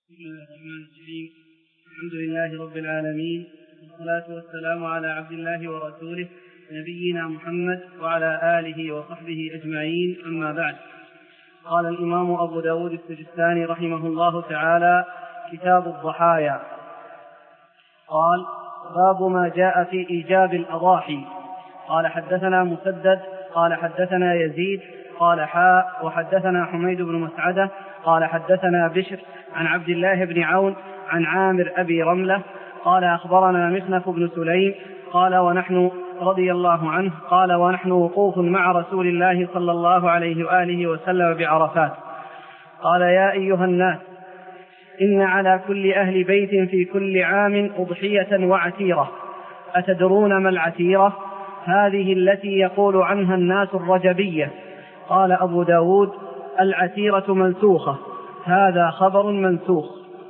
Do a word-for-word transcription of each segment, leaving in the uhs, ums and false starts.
بسم الله الرحمن الرحيم. الحمد لله رب العالمين، والصلاة والسلام على عبد الله ورسوله نبينا محمد وعلى آله وصحبه أجمعين، أما بعد. قال الإمام أبو داود السجستاني رحمه الله تعالى: كتاب الضحايا. قال: باب ما جاء في إيجاب الأضاحي. قال: حدثنا مسدد قال حدثنا يزيد قال حاء وحدثنا حميد بن مسعدة قال حدثنا بشر عن عبد الله بن عون عن عامر أبي رملة قال: أخبرنا مخنف بن سليم قال ونحن رضي الله عنه قال ونحن وقوف مع رسول الله صلى الله عليه وآله وسلم بعرفات قال: يا أيها الناس، إن على كل أهل بيت في كل عام أضحية وعتيرة، أتدرون ما العتيرة؟ هذه التي يقول عنها الناس الرجبية. قال أبو داود: العتيرة منسوخة، هذا خبر منسوخ.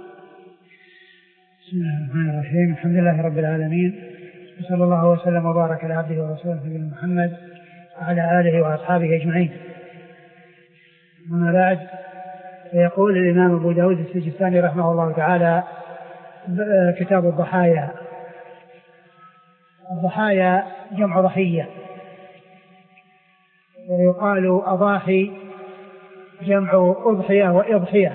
بسم الله الرحمن الرحيم. الحمد لله رب العالمين، وصلى الله وسلم وبارك على عبده ورسوله نبينا محمد وعلى آله وأصحابه أجمعين. أما بعد، فيقول الإمام أبو داود السجستاني رحمه الله تعالى: كتاب الضحايا. الضحايا جمع ضحية، ويقال أضاحي جمع أضحية وإضحية،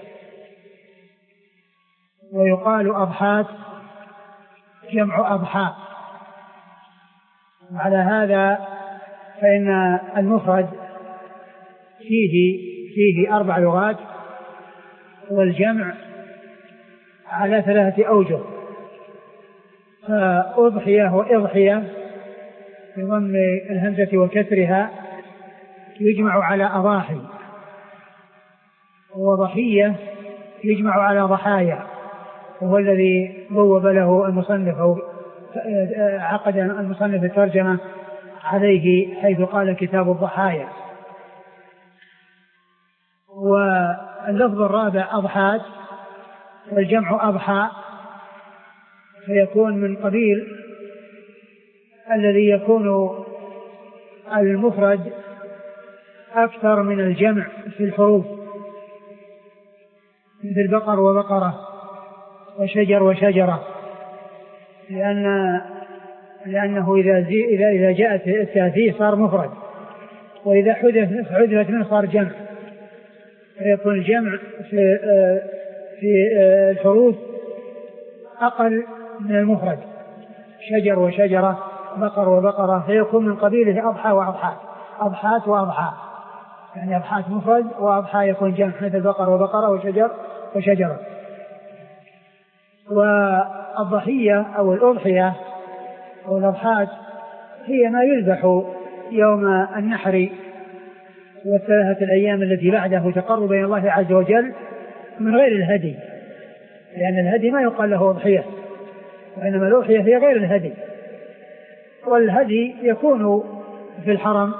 ويقال أضحات جمع أضحى. وعلى هذا فإن المفرد فيه فيه أربع لغات، والجمع على ثلاثة أوجه: فأضحية وإضحية بضم الهمزة وكسرها يجمع على أضاحي، وضحية يجمع على ضحايا، وهو الذي بوب له المصنف أو عقد المصنف الترجمة عليه حيث قال كتاب الضحايا. واللفظ الرابع أضحات، والجمع أضحى، فيكون من قبيل الذي يكون المفرد أكثر من الجمع في الحروف، مثل بقر وبقرة وشجر وشجرة، لأن لأنه إذا إذا إذا جاءت التأثير صار مفرد، وإذا حذف حذفت منه صار جمع، فيكون الجمع في في الحروف أقل من المفرد: شجر وشجرة، بقر وبقرة، فيكون من قبيله أضحى وأضحى، أضحات وأضحى، يعني أضحات مفرد وأضحى يكون جمع، مثل بقر وبقرة وشجر وشجرة. والضحية أو الأضحية أو الأضحات هي ما يذبح يوم النحر والثلاثة الأيام التي بعده تقربا إلى الله عز وجل من غير الهدي، لأن الهدي ما يقال له أضحية، وإنما الأضحية هي غير الهدي. والهدي يكون في الحرم،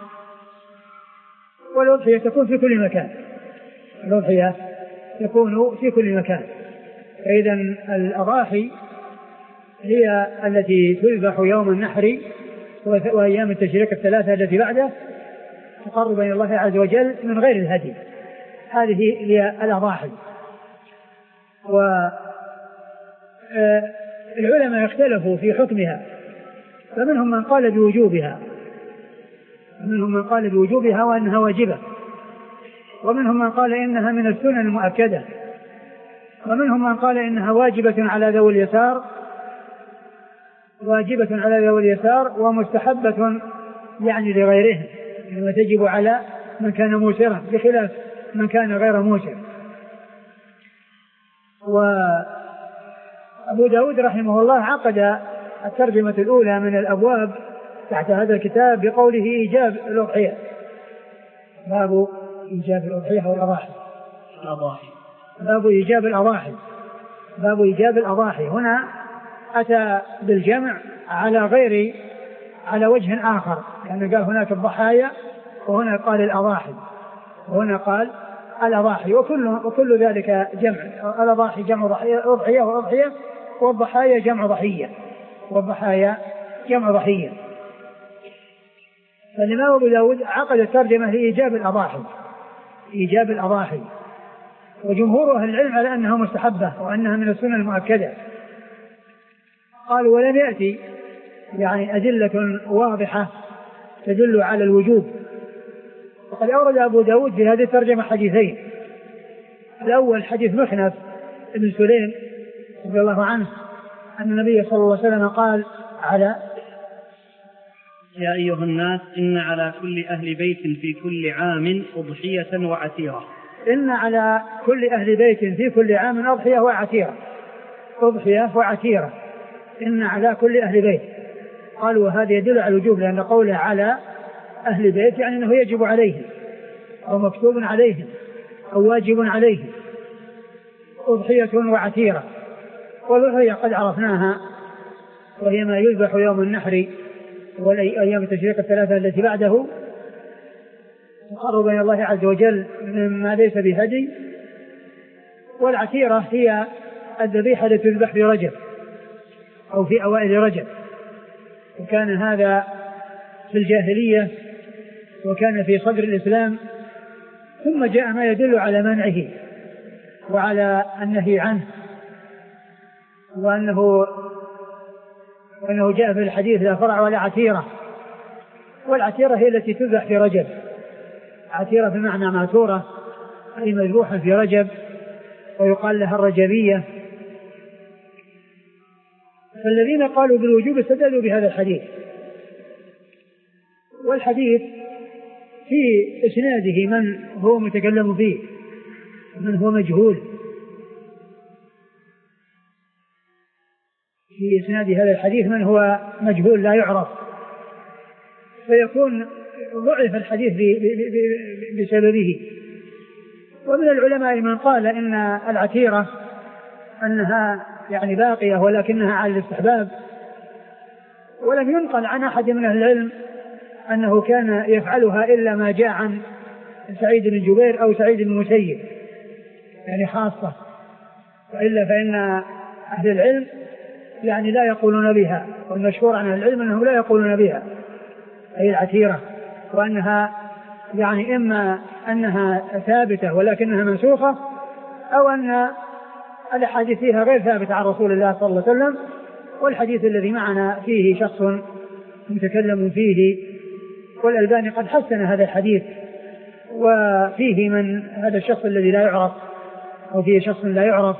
والأضحية تكون في كل مكان، الأضحية تكون في كل مكان. فإذا الأضاحي هي التي تذبح يوم النحر وأيام التشريق الثلاثة التي بعده تقربا إلى الله عز وجل من غير الهدي، هذه هي الأضاحي. والعلماء اختلفوا في حكمها، فمنهم من قال بوجوبها، ومنهم من قال بوجوبها وأنها واجبة، ومنهم من قال إنها من السنن المؤكدة، ومنهم من قال إنها واجبة على ذوي اليسار واجبة على ذوي اليسار ومستحبة يعني لغيرهم، يعني تجب على من كان موسرا بخلاف من كان غير موسر. وأبو داود رحمه الله عقد الترجمة الأولى من الأبواب تحت هذا الكتاب بقوله: إيجاب الأضحية، باب إيجاب الأضحية والأضاحي، الأضاحي باب إيجاب الأضاحي، باب إيجاب الأضاحي. هنا أتى بالجمع على غير على وجه آخر، لأنه قال هناك الضحايا وهنا قال الأضاحي، وهنا قال الأضاحي، وكل وكل ذلك جمع. الأضاحي جمع ضحية، أضحية وأضحية، والضحايا جمع ضحية، والضحايا جمع ضحية. فالإمام أبو داود عقد الترجمة لإيجاب الأضاحي، إيجاب الأضاحي. وجمهور أهل العلم على أنها مستحبة وأنها من السنة المؤكدة. قالوا ولم يأتي يعني أدلة واضحة تدل على الوجوب. وقد أورد أبو داود في هذه الترجمة حديثين. الأول حديث مخنف بن سليم رضي الله عنه أن النبي صلى الله عليه وسلم قال على يا أيها الناس إن على كل أهل بيت في كل عام أضحية وعتيرة. إن على كل أهل بيت في كل عام أضحية وعتيرة. أضحية وعتيرة إن على كل أهل بيت. قالوا وهذا يدل على الوجوب لأن قوله على أهل بيت يعني أنه يجب عليهم أو مكتوب عليهم أو واجب عليهم. أضحية وعتيرة. والأضحية قد عرفناها وهي ما يذبح يوم النحر والأيام التشريق الثلاثة التي بعده تقرب إلى الله عز وجل مما ليس بهدي. والعتيرة هي الذبيحة التي تذبح في رجب أو في أوائل رجب، وكان هذا في الجاهلية وكان في صدر الإسلام، ثم جاء ما يدل على منعه وعلى النهي عنه، وأنه وأنه جاء في الحديث لا فرع ولا عتيرة. والعتيرة هي التي تذبح في رجب. عتيرة بمعنى معتورة أي مذبوحة في رجب ويقال لها الرجبية. فالذين قالوا بالوجوب استدلوا بهذا الحديث. والحديث في إسناده من هو متكلم فيه من هو مجهول. في إسناد هذا الحديث من هو مجهول لا يعرف، فيكون ضعف الحديث بسببه. ومن العلماء من قال إن العتيرة أنها يعني باقية ولكنها على الاستحباب، ولم ينقل عن أحد من أهل العلم أنه كان يفعلها إلا ما جاء عن سعيد بن جبير أو سعيد بن المسيب يعني خاصة، وإلا فإن أهل العلم يعني لا يقولون بها. والمشهور عن أهل العلم أنهم لا يقولون بها أي العتيرة، وأنها يعني إما أنها ثابتة ولكنها منسوخة، أو أن الأحاديث فيها غير ثابتة عن رسول الله صلى الله عليه وسلم. والحديث الذي معنا فيه شخص متكلم فيه، والألباني قد حسن هذا الحديث، وفيه من هذا الشخص الذي لا يعرف أو فيه شخص لا يعرف.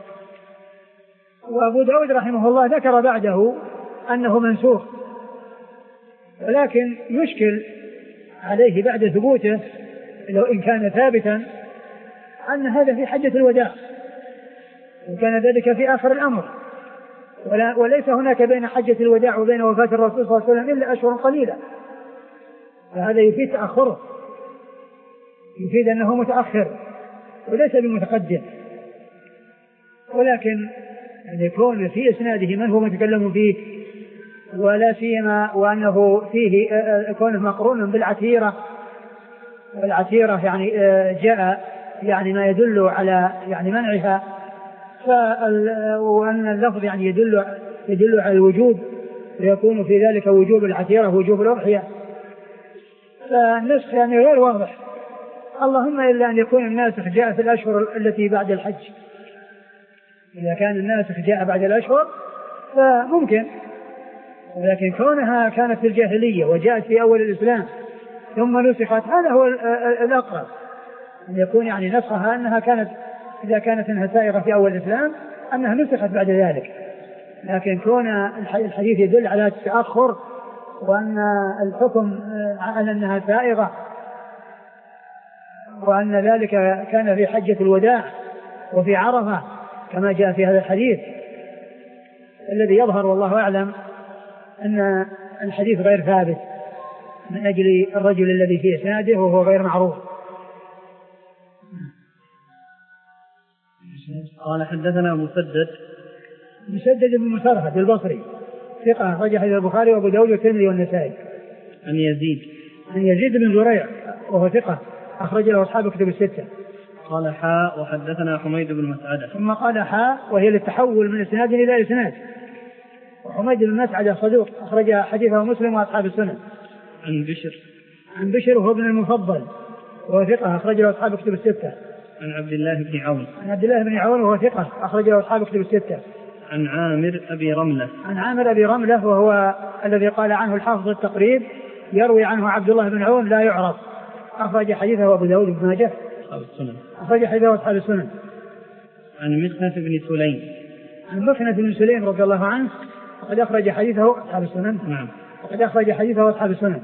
وأبو داود رحمه الله ذكر بعده أنه منسوخ، ولكن يشكل عليه بعد ثبوته لو إن كان ثابتا أن هذا في حجة الوداع، وكان ذلك في آخر الأمر، ولا وليس هناك بين حجة الوداع وبين وفاة الرسول صلى الله عليه وسلم إلا أشهر قليلة، فهذا يفيد تأخره، يفيد أنه متأخر وليس بمتقدم. ولكن أن يكون في إسناده من هو متكلم فيه، ولا سيما وأنه فيه كونه مقرونا بالعتيرة، والعتيرة يعني جاء يعني ما يدل على يعني منعها، وأن اللفظ يعني يدل يدل على الوجوب، ويكون في ذلك وجوب العتيرة وجوب الأضحية. فالنسخ يعني غير واضح، اللهم إلا أن يكون الناسخ جاء في الأشهر التي بعد الحج. إذا كان الناسخ جاء بعد الأشهر فممكن، ولكن كونها كانت في الجاهلية وجاءت في أول الإسلام ثم نسخت، هذا هو الأقرب، أن يكون يعني نسخها أنها كانت إذا كانت أنها سائغة في أول الإسلام أنها نسخت بعد ذلك. لكن كون الحديث يدل على التأخر وأن الحكم على أنها سائغة، وأن ذلك كان في حجة الوداع وفي عرفة كما جاء في هذا الحديث، الذي يظهر والله أعلم أن الحديث غير ثابت من أجل الرجل الذي في إسناده وهو غير معروف. قال حدثنا مسدد مسدد بن مسرهد البصري ثقة أخرج حديث البخاري وأبو داود والترمذي والنسائي. عن يزيد عن يزيد بن زريع وهو ثقة أخرج له أصحاب كتب الستة. قال حاء وحدثنا حميد بن مسعدة. ثم قال حاء وهي للتحول من إسناد إلى إسناد. وحميد بن مسعدة صدوق أخرج حديثه مسلم وأصحاب السنن. عن بشر عن بشر وهو ابن المفضل وهو ثقة أخرج له أصحاب كتب الستة. عن عبد الله بن عون. عن عبد الله بن عون وهو ثقة أخرج له أصحاب كتب الستة. عن عامر أبي رملة. عن عامر أبي رملة وهو الذي قال عنه الحافظ التقريب يروي عنه عبد الله بن عون لا يعرف، أخرج حديثه أبو داود بن ماجه أصحاب السنن. أخرج حديثه أصحاب السنن. عن مخنف بن سليم. عن مخنف بن سليم رضي الله عنه وقد أخرج حديثه أصحاب السنن. نعم. وقد أخرج حديثه أصحاب السنن.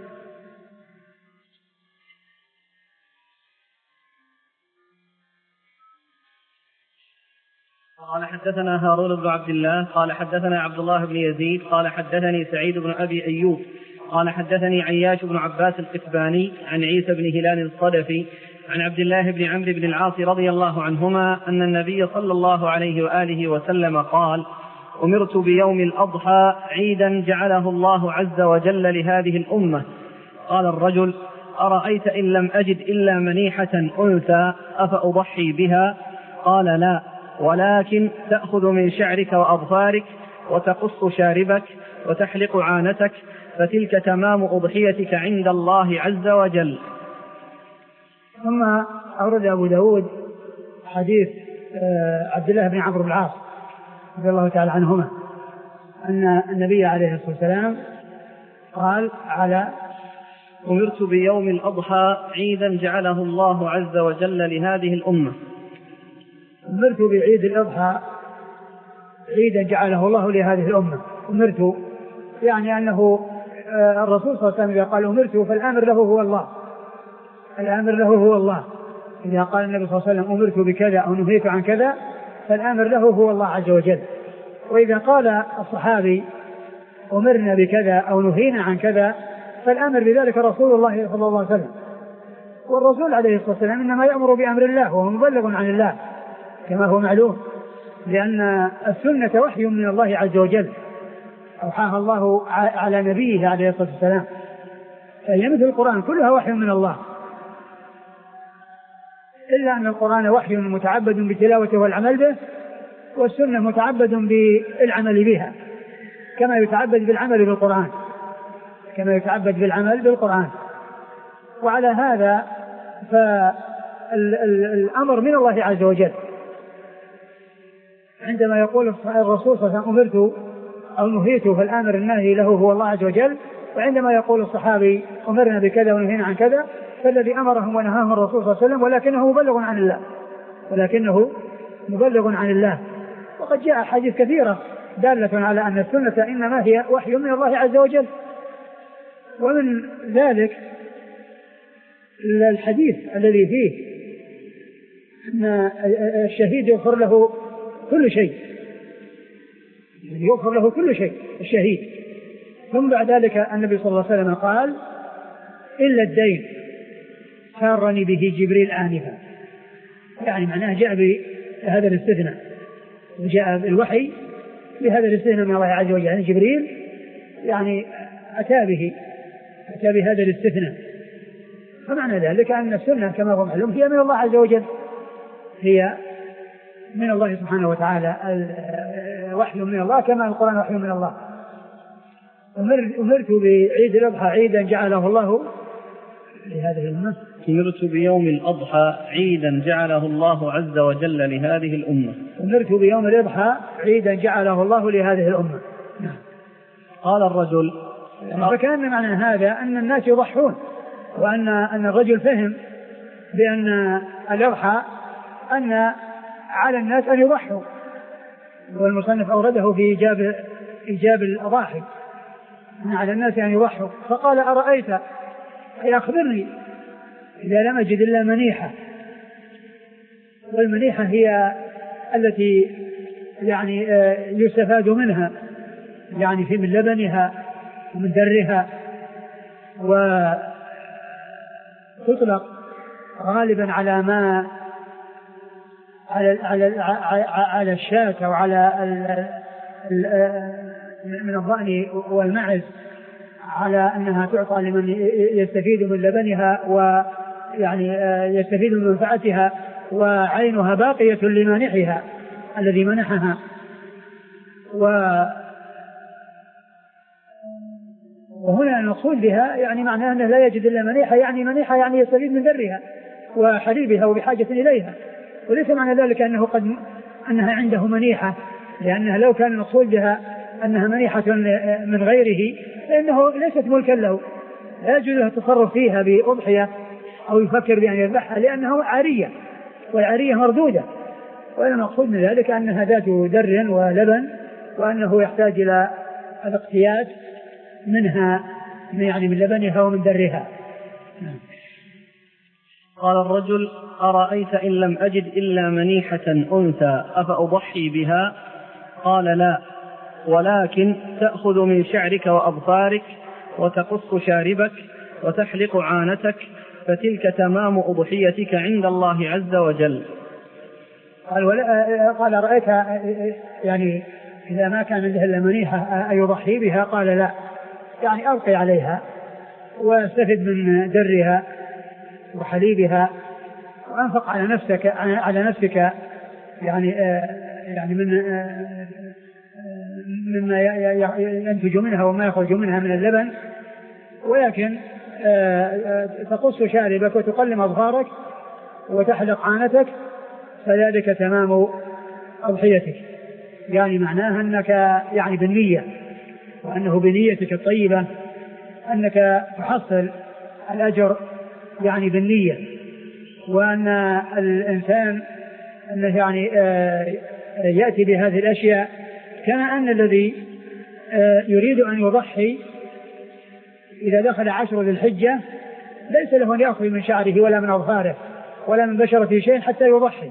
قال حدثنا هارون بن عبد الله قال حدثنا عبد الله بن يزيد قال حدثني سعيد بن أبي أيوب قال حدثني عياش بن عباس القتباني عن عيسى بن هلال الصدفي عن عبد الله بن عمرو بن العاص رضي الله عنهما أن النبي صلى الله عليه وآله وسلم قال: أمرت بيوم الأضحى عيدا جعله الله عز وجل لهذه الأمة. قال الرجل: أرأيت إن لم أجد إلا منيحة أنثى أفأضحي بها؟ قال: لا، ولكن تأخذ من شعرك وأظفارك وتقص شاربك وتحلق عانتك، فتلك تمام أضحيتك عند الله عز وجل. ثم أورد أبو داود حديث عبد الله بن عمرو بن العاص رضي الله تعالى عنهما أن النبي عليه الصلاة والسلام قال: على أمرت بيوم الأضحى عيدا جعله الله عز وجل لهذه الأمة. أمرت بعيد الأضحى عيدا جعله الله لهذه الأمة. أمرت يعني أنه الرسول صلى الله عليه وسلم قال أمرت فالآمر له هو الله، الآمر له هو الله. إذا قال النبي صلى الله عليه وسلم أمرت بكذا أو نهيت عن كذا فالآمر له هو الله عز وجل. وإذا قال الصحابي أمرنا بكذا أو نهينا عن كذا فالآمر بذلك رسول الله صلى الله عليه وسلم. والرسول عليه الصلاة والسلام إنما يأمر بأمر الله وهو مبلغ عن الله كما هو معلوم، لأن السنة وحي من الله عز وجل أوحاها الله على نبيه عليه الصلاة والسلام، فهي مثل القرآن كلها وحي من الله، إلا أن القرآن وحي متعبد بتلاوته والعمل به، والسنة متعبد بالعمل بها كما يتعبد بالعمل بالقرآن كما يتعبد بالعمل بالقرآن. وعلى هذا فالأمر من الله عز وجل. عندما يقول الرسول صلى الله عليه وسلم أمرت أو نهيت فالآمر الناهي له هو الله عز وجل، وعندما يقول الصحابي أمرنا بكذا ونهينا عن كذا فالذي أمرهم ونهاهم الرسول صلى الله عليه وسلم، ولكنه مبلغ عن الله ولكنه مبلغ عن الله. وقد جاء حديث كثيرة دالة على أن السنة إنما هي وحي من الله عز وجل. ومن ذلك الحديث الذي فيه أن الشهيد يغفر له كل شيء يغفر له كل شيء الشهيد. ثم بعد ذلك النبي صلى الله عليه وسلم قال: إلا الدين سارني به جبريل آنفا. يعني معناه جاء بهذا الاستثناء، وجاء بالوحي بهذا الاستثناء من الله عز وجل. يعني جبريل يعني أتى به أتى بهذا الاستثناء. فمعنى ذلك أن السنة كما هو معلوم هي من الله عز وجل، هي من الله سبحانه وتعالى، وحي من الله كما القرآن وحي من الله. أمرت بعيد الأضحى عيدا جعله الله لهذه الأمة. أمرت بيوم الأضحى عيدا جعله الله عز وجل لهذه الأمة. أمرت بيوم الأضحى عيدا جعله الله لهذه الأمة. قال الرجل: فكان معنى هذا أن الناس يضحون، وأن أن الرجل فهم بأن الأضحى أن على الناس أن يضحوا، والمصنف أورده في إيجاب إيجاب الأضاحي أن على الناس أن يضحوا. فقال: أرأيت أي أخبرني إذا لم أجد إلا منيحة. والمنيحة هي التي يعني يستفاد منها، يعني في من لبنها ومن درها، وتطلق غالبا على ما على على على الشاة أو على من الضأن والمعز، على أنها تعطى لمن يستفيد من لبنها ويعني يستفيد من منفعتها، وعينها باقية لمانحها الذي منحها. وهنا المقصود بها يعني معناه أنه لا يجد إلا منيحة، يعني منيحة يعني يستفيد من درها وحليبها وبحاجة إليها، وليس معنى ذلك أنه قد أنها عنده منيحة، لأنها لو كان المقصود بها أنها منيحة من غيره فإنه ليست ملكا له، لا يجوز له التصرف فيها بأضحية أو يفكر بأن يذبحها لأنه عارية، والعارية مردودة. والمقصود من ذلك أنها ذات در ولبن، وأنه يحتاج إلى الاقتياد منها يعني من لبنها ومن درها. قال الرجل: أرأيت إن لم أجد إلا منيحة أنثى أفأضحي بها؟ قال: لا، ولكن تأخذ من شعرك وأظفارك وتقص شاربك وتحلق عانتك، فتلك تمام أضحيتك عند الله عز وجل. قال: قال رأيت يعني إذا ما كان عنده إلا منيحة أيضحي بها؟ قال: لا، يعني أبقي عليها واستفد من درها وحليبها وأنفق على نفسك على نفسك يعني يعني من مما ينتج منها وما يخرج منها من اللبن، ولكن تقص شاربك وتقلم أظفارك وتحلق عانتك، فذلك تمام أضحيتك. يعني معناها أنك يعني بالنية، وأنه بنيتك الطيبة أنك تحصل الأجر يعني بالنية، وأن الإنسان أنه يعني يأتي بهذه الأشياء كما أن الذي يريد أن يضحي إذا دخل عشر ذي الحجة ليس له أن يأخذ من شعره ولا من أظفاره ولا من بشرته شيء حتى يضحي.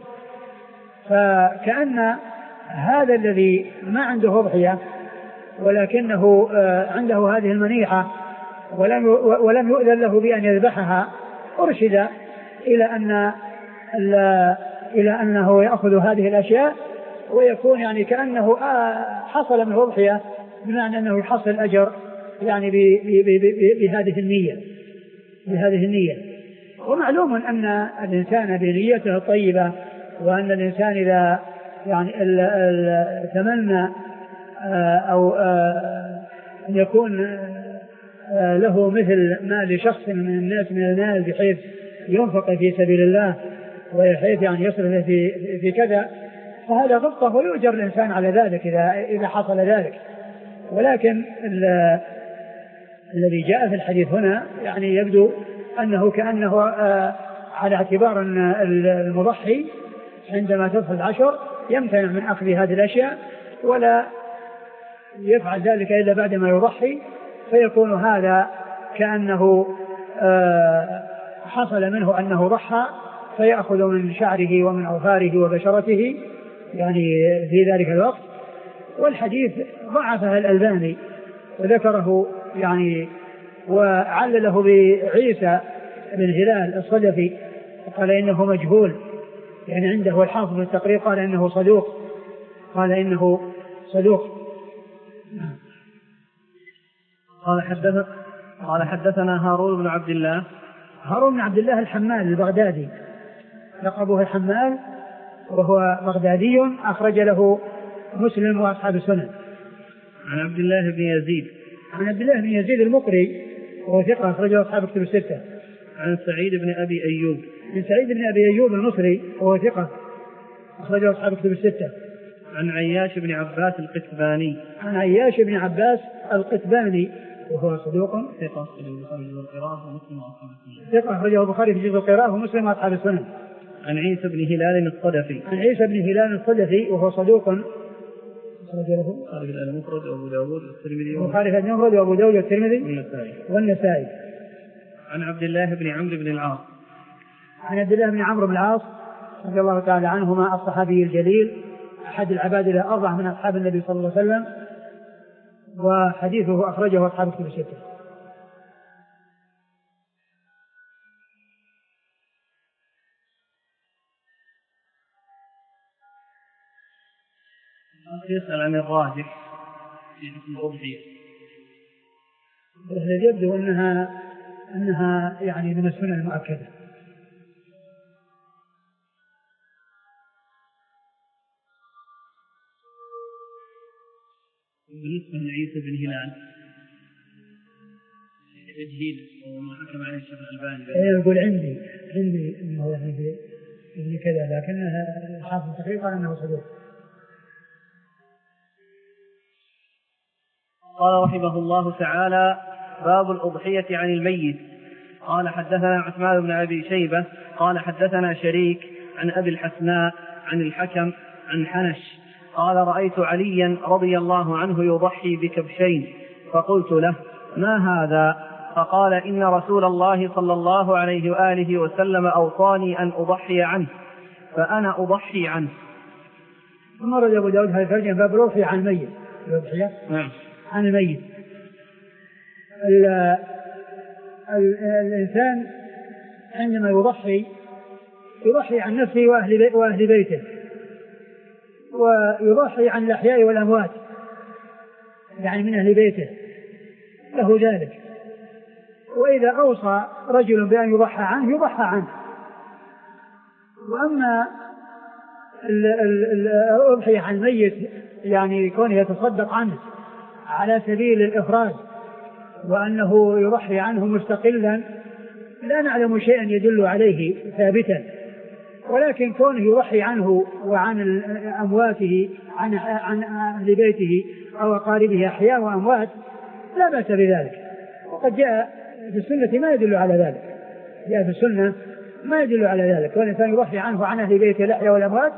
فكأن هذا الذي ما عنده أضحية ولكنه عنده هذه المنيحة ولم ولم يؤذن له بأن يذبحها أرشد إلى أن إلى أنه يأخذ هذه الأشياء ويكون يعني كأنه حصل من أضحية، بمعنى أنه يحصل أجر يعني بهذه النية بهذه النية. ومعلوم أن الإنسان بنيته الطيبة، وأن الإنسان إذا يعني تمنى أو أن يكون له مثل ما لشخص من الناس من المال بحيث ينفق في سبيل الله وبحيث يعني يصرف في في كذا، فهذا غبطة ويؤجر الإنسان على ذلك إذا إذا حصل ذلك. ولكن الذي جاء في الحديث هنا يعني يبدو أنه كأنه على اعتبار أن المضحي عندما تدخل العشر يمتنع من أخذ هذه الأشياء ولا يفعل ذلك إلا بعدما يضحي، فيكون هذا كأنه حصل منه أنه ضحى فيأخذ من شعره ومن أظفاره وبشرته يعني في ذلك الوقت. والحديث ضعفه الألباني وذكره يعني وعلله بعيسى بن هلال الصدفي وقال إنه مجهول، يعني عنده الحافظ التقريب قال إنه صدوق قال إنه صدوق قال حدثنا قال حدثنا هارون بن عبد الله هارون بن عبد الله الحمال البغدادي لقبه الحمال، وهو بغدادي أخرج له مسلم وأصحاب السنن. عن عبد الله بن يزيد عن عبد الله بن يزيد المقري وهو ثقة أخرجه أصحاب كتب الستة. عن سعيد بن أبي أيوب من سعيد بن أبي أيوب المصري وهو ثقة أخرجه أصحاب كتب الستة. عن عياش بن عباس القتباني عن عياش بن عباس القتباني وهو صدوق ثقة أخرجه البخاري في جزء القراءة ومسلم وأصحاب السنن. عن عيسى بن هلال الصدفي عن عيسى بن هلال الصدفي وهو صدوق خرج المفرد وأبو داود والترمذي البخاري المفرد وأبو داود والترمذي والنسائي والنسائي. عن عبد الله بن عمرو بن العاص عن عبد الله بن عمرو بن العاص رضي الله تعالى عنهما الصحابي الجليل أحد العباد الأربعة من أصحاب النبي صلى الله عليه وسلم، وحديثه أخرجه أصحاب كتب الستة. يسأل عن الراجح في حكم الأضحية. الذي يبدو أنها أنها يعني من السنن المؤكدة. بالنسبة لعيسى بن هلال تجهيل وما حكم عليه الشيخ الألباني. أنا أقول عندي عندي إنه يعني في كذا، لكن حافظ التحقيق قال أنه صدوق. قال رحمه الله تعالى: باب الأضحية عن الميت. قال حدثنا عثمان بن أبي شيبة قال حدثنا شريك عن أبي الحسناء عن الحكم عن حنش قال: رأيت عليا رضي الله عنه يضحي بكبشين، فقلت له: ما هذا؟ فقال: إن رسول الله صلى الله عليه وآله وسلم أوصاني أن أضحي عنه، فأنا أضحي عنه. ثم رد أبو داود هذا الترجمة: باب الأضحية عن الميت. الأضحية عن الميت. ال ال الإنسان عندما يضحي يضحي عن نفسه وأهل, بي وأهل بيته، ويضحي عن الأحياء والأموات، يعني من أهل بيته له ذلك. وإذا أوصى رجل بأن يضحى عنه يضحى عنه. وأما الأضحية عن الميت يعني كونه يتصدق عنه على سبيل الإفراد وأنه يضحي عنه مستقلا، لا نعلم شيئا يدل عليه ثابتا، ولكن كونه يضحي عنه وعن أمواته عن عن أهل بيته أو أقاربه أحياء وأموات لا بأس بذلك. وقد جاء في السنة ما يدل على ذلك، جاء في السنة ما يدل على ذلك. والإنسان يضحي عنه وعن أهل بيته الأحياء والأموات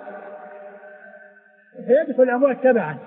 فيدخل الأموات تبعا.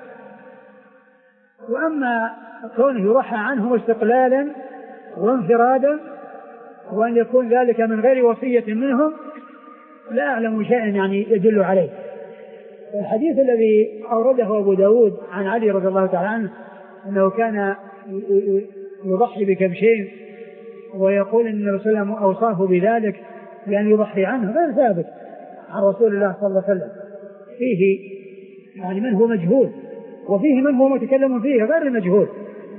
وأما كونه يضحى عنهم استقلالا وانفرادا وأن يكون ذلك من غير وصية منهم لا أعلم شيئا يعني يدل عليه. الحديث الذي أورده أبو داود عن علي رضي الله تعالى عنه أنه كان يضحي بكبشين ويقول أن الرسول صلى الله عليه وسلم أوصاه بذلك بأن يضحي عنه غير ثابت عن رسول الله صلى الله عليه وسلم. فيه يعني من هو مجهول وفيه من هو متكلم فيه غير مجهول،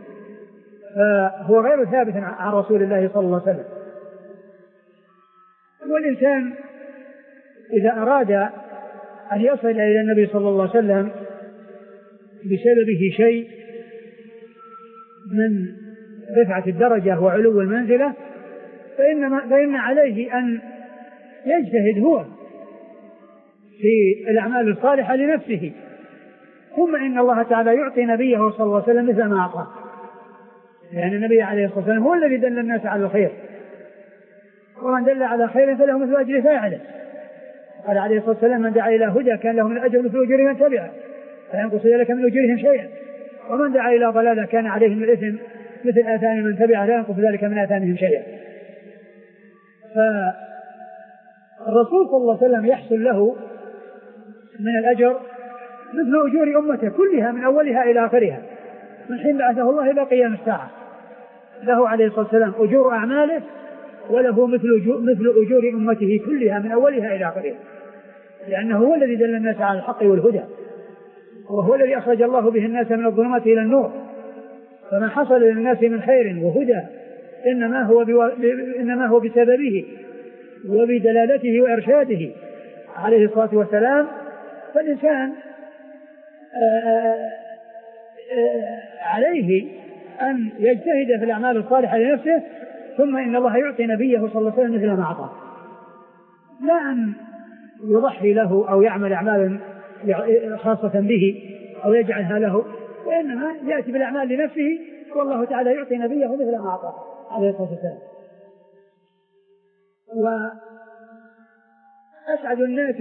فهو غير ثابت عن رسول الله صلى الله عليه وسلم. والإنسان إذا أراد أن يصل إلى النبي صلى الله عليه وسلم بسببه شيء من رفعة الدرجة وعلو المنزلة فإن, فإن عليه أن يجتهد هو في الأعمال الصالحة لنفسه، ثم إن الله تعالى يعطي نبيه صلى الله عليه وسلم مثل ما أعطاه، لأن النبي عليه الصلاة والسلام هو الذي دل الناس على الخير، ومن دل على خير فله مثل أجر فاعله. قال عليه الصلاة والسلام: من دعا إلى هدى كان له من الأجر مثل أجور من تبعه لا ينقص ذلك من أجورهم شيئا، ومن دعا إلى ضلالة كان عليه من الإثم مثل آثام من تبعه لا ينقص ذلك من آثامهم شيئا. فالرسول صلى الله عليه وسلم يحصل له من الأجر مثل أجور أمته كلها من أولها إلى آخرها من حين بعثه الله إلى قيام الساعة. له عليه الصلاة والسلام أجور أعماله وله مثل مثل أجور أمته كلها من أولها إلى آخرها، لأنه هو الذي دل الناس على الحق والهدى، وهو الذي أخرج الله به الناس من الظلمات إلى النور. فما حصل للناس من خير وهدى إنما هو, بو... إنما هو بسببه وبدلالته وإرشاده عليه الصلاة والسلام. فالإنسان عليه أن يجتهد في الأعمال الصالحة لنفسه، ثم إن الله يعطي نبيه صلى الله عليه وسلم مثل ما أعطاه، لا أن يضحي له أو يعمل أعمالا خاصة به أو يجعلها له، وإنما يأتي بالأعمال لنفسه والله تعالى يعطي نبيه مثل ما أعطاه عليه الصلاة والسلام. وأسعد الناس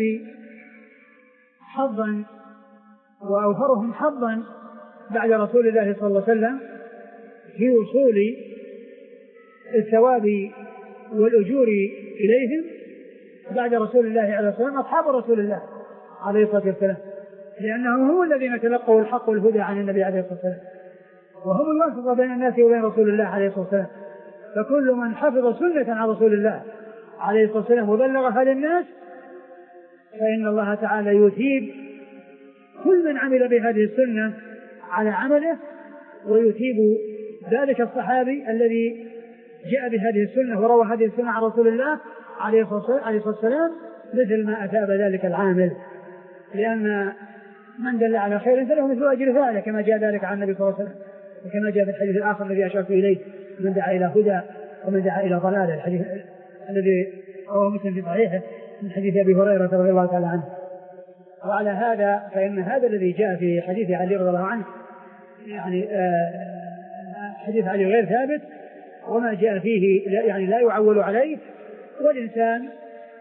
حظا وأوفرهم حظا بعد رسول الله صلى الله عليه وسلم في وصول الثواب والأجور إليهم بعد رسول الله عليه الصلاة والسلام أصحاب رسول الله عليه الصلاة والسلام، لأنهم هم الذين تلقوا الحق والهدى عن النبي عليه الصلاة والسلام، وهم الواسطة بين الناس وبين رسول الله عليه الصلاة والسلام. فكل من حفظ سنة عن رسول الله عليه الصلاة والسلام وبلغها للناس فإن الله تعالى يثيب كل من عمل بهذه السنة على عمله، ويثيب ذلك الصحابي الذي جاء بهذه السنة وروى هذه السنة عن رسول الله عليه الصلاة والسلام مثل ما أثاب ذلك العامل، لأن من دل على خير فله مثل أجر فاعله كما جاء ذلك عن النبي صلى الله عليه وسلم، وكما جاء في الحديث الآخر الذي أشرت إليه من دعا إلى هدى ومن دعا إلى ضلالة، الحديث الذي رواه مسلم في صحيحه من حديث أبي هريرة رضي الله تعالى عنه. وعلى هذا فإن هذا الذي جاء في حديث علي رضي الله عنه يعني حديث علي غير ثابت، وما جاء فيه يعني لا يعول عليه، والإنسان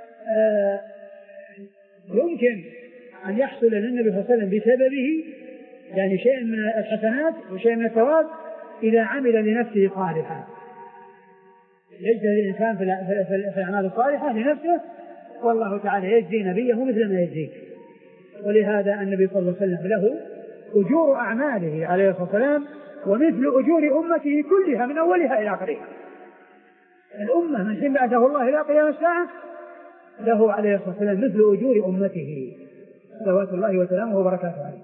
يمكن أن يحصل للنبي صلى الله عليه وسلم بسببه يعني شيء من الحسنات وشيء من الثواب إذا عمل لنفسه صالحا. يجزي الإنسان في الأعمال الصالحة لنفسه، والله تعالى يجزي نبيه مثل ما يجزيه. ولهذا النبي صلى الله عليه وسلم له أجور أعماله عليه الصلاة والسلام ومثل أجور أمته كلها من أولها إلى آخرها. الأمة من حين بعثه الله إلى قيام الساعة له عليه الصلاة والسلام مثل أجور أمته صلوات الله وسلامه وبركاته عليه.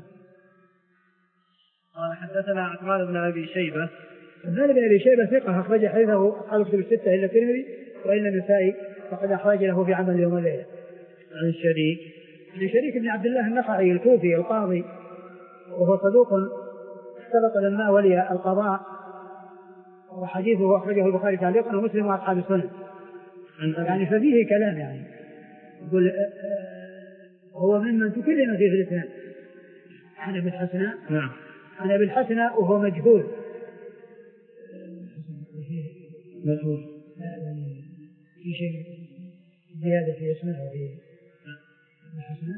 قال حدثنا عثمان بن أبي شيبة. عثمان بن أبي شيبة ثقة أخرج حديثه أصحاب الكتب الستة إلا الترمذي وإلا النسائي فقد أخرج له في عمل يوم الليلة. عن شريك عن شريك بن عبد الله النخعي الكوفي القاضي وهو صدوق اختلط لما ولي القضاء، وحديثه أخرجه البخاري تعليقا ومسلم وأصحاب السنن. يعني ففيه كلام يعني يقول هو ممن تكلم فيه في الإسلام. عن أبي الحسناء نعم عن أبي الحسناء وهو مجهول مجهول في شيء زيادة في اسمه في الحسناء.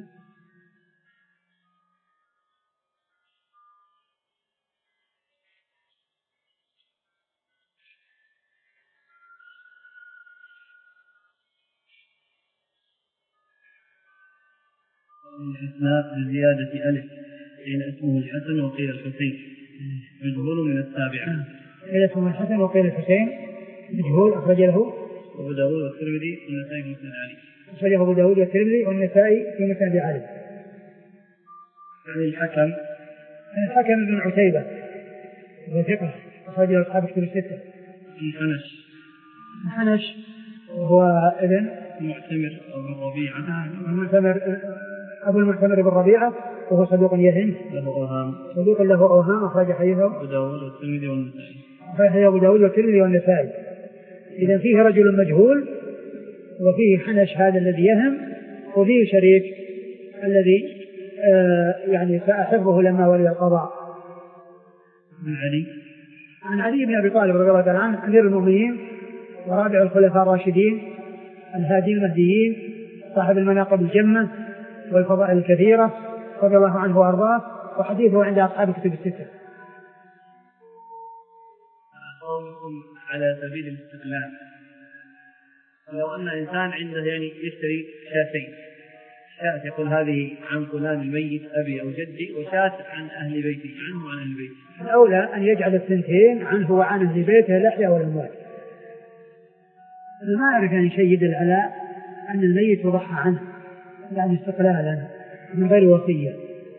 الحسناء بزيادة ألف قيل اسمه الحسن وقيل الحسين مجهول من التابعين. قيل اسمه الحسن وقيل الحسين مجهول أخرج له أبو داود والترمذي والنسائي في مسند علي. أخرجه أبو داود والترمذي والنسائي في مسند علي. عن الحكم عن الحكم بن عتيبة وثقة أخرجه أصحاب الكتب الستة. عن حنش حنش وهو ابن المعتمر أبو ربيعة المعتمر أبو المعتمر بن ربيعة وهو صدوق يهم له أوهام صدوق له أوهام أخرج حديثه أبو داود والترمذي والنسائي. أخرج أبو داود والترمذي والنسائي. إذا فيه رجل مجهول وفيه حنش هذا الذي يهم وفيه شريك الذي آه يعني سأحفظه لما ولي القضاء. عن علي عن علي بن أبي طالب رضي الله تعالى عنه أمير المؤمنين ورابع الخلفاء الراشدين الهادي المهديين صاحب المناقب الجمة والفضائل الكثيرة رضي الله عنه وأرضاه، وحديثه عند أصحاب الكتب الستة. قولكم على سبيل الاستقلال، لو أن إنسان عنده يعني يشتري شاتين، شاة يقول هذه عن فلان الميت أبي أو جدي، وشاة عن أهل بيتي عنه وعن أهل بيتي، الأولى أن يجعل الثنتين عنه وعن أهل بيته الأحياء والأموات. ما أعرف يعني شيء يدل على أن الميت يضحى عنه يعني استقلالا من غير وصية.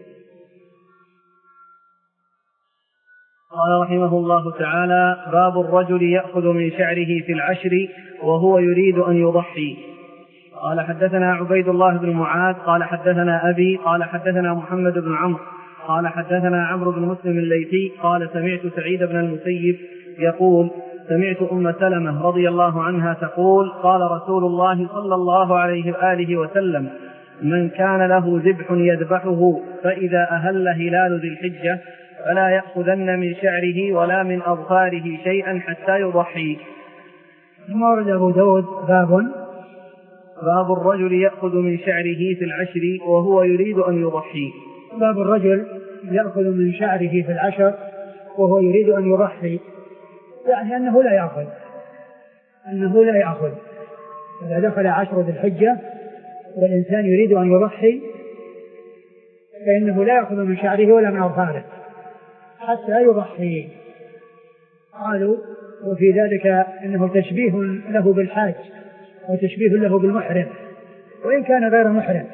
قال رحمه الله تعالى: باب الرجل يأخذ من شعره في العشر وهو يريد أن يضحي. قال حدثنا عبيد الله بن معاذ قال حدثنا أبي قال حدثنا محمد بن عمرو قال حدثنا عمرو بن مسلم الليثي قال سمعت سعيد بن المسيب يقول سمعت أم سلمة رضي الله عنها تقول قال رسول الله صلى الله عليه وآله وسلم: من كان له ذبح يذبحه فإذا أهل هلال ذي الحجة فلا يأخذن من شعره ولا من أظفاره شيئا حتى يضحي. ثم ورد أبو داود باب باب الرجل يأخذ من شعره في العشر وهو يريد أن يضحي. باب الرجل يأخذ من شعره في العشر وهو يريد أن يضحي، يعني أنه لا يأخذ أنه لا يأخذ إذا دخل عشر ذي الحجة والإنسان يريد أن يضحي فإنه لا يأخذ من شعره ولا من أظفاره حتى يضحي. قالوا وفي ذلك إنه تشبيه له بالحاج وتشبيه له بالمحرم وإن كان غير محرم.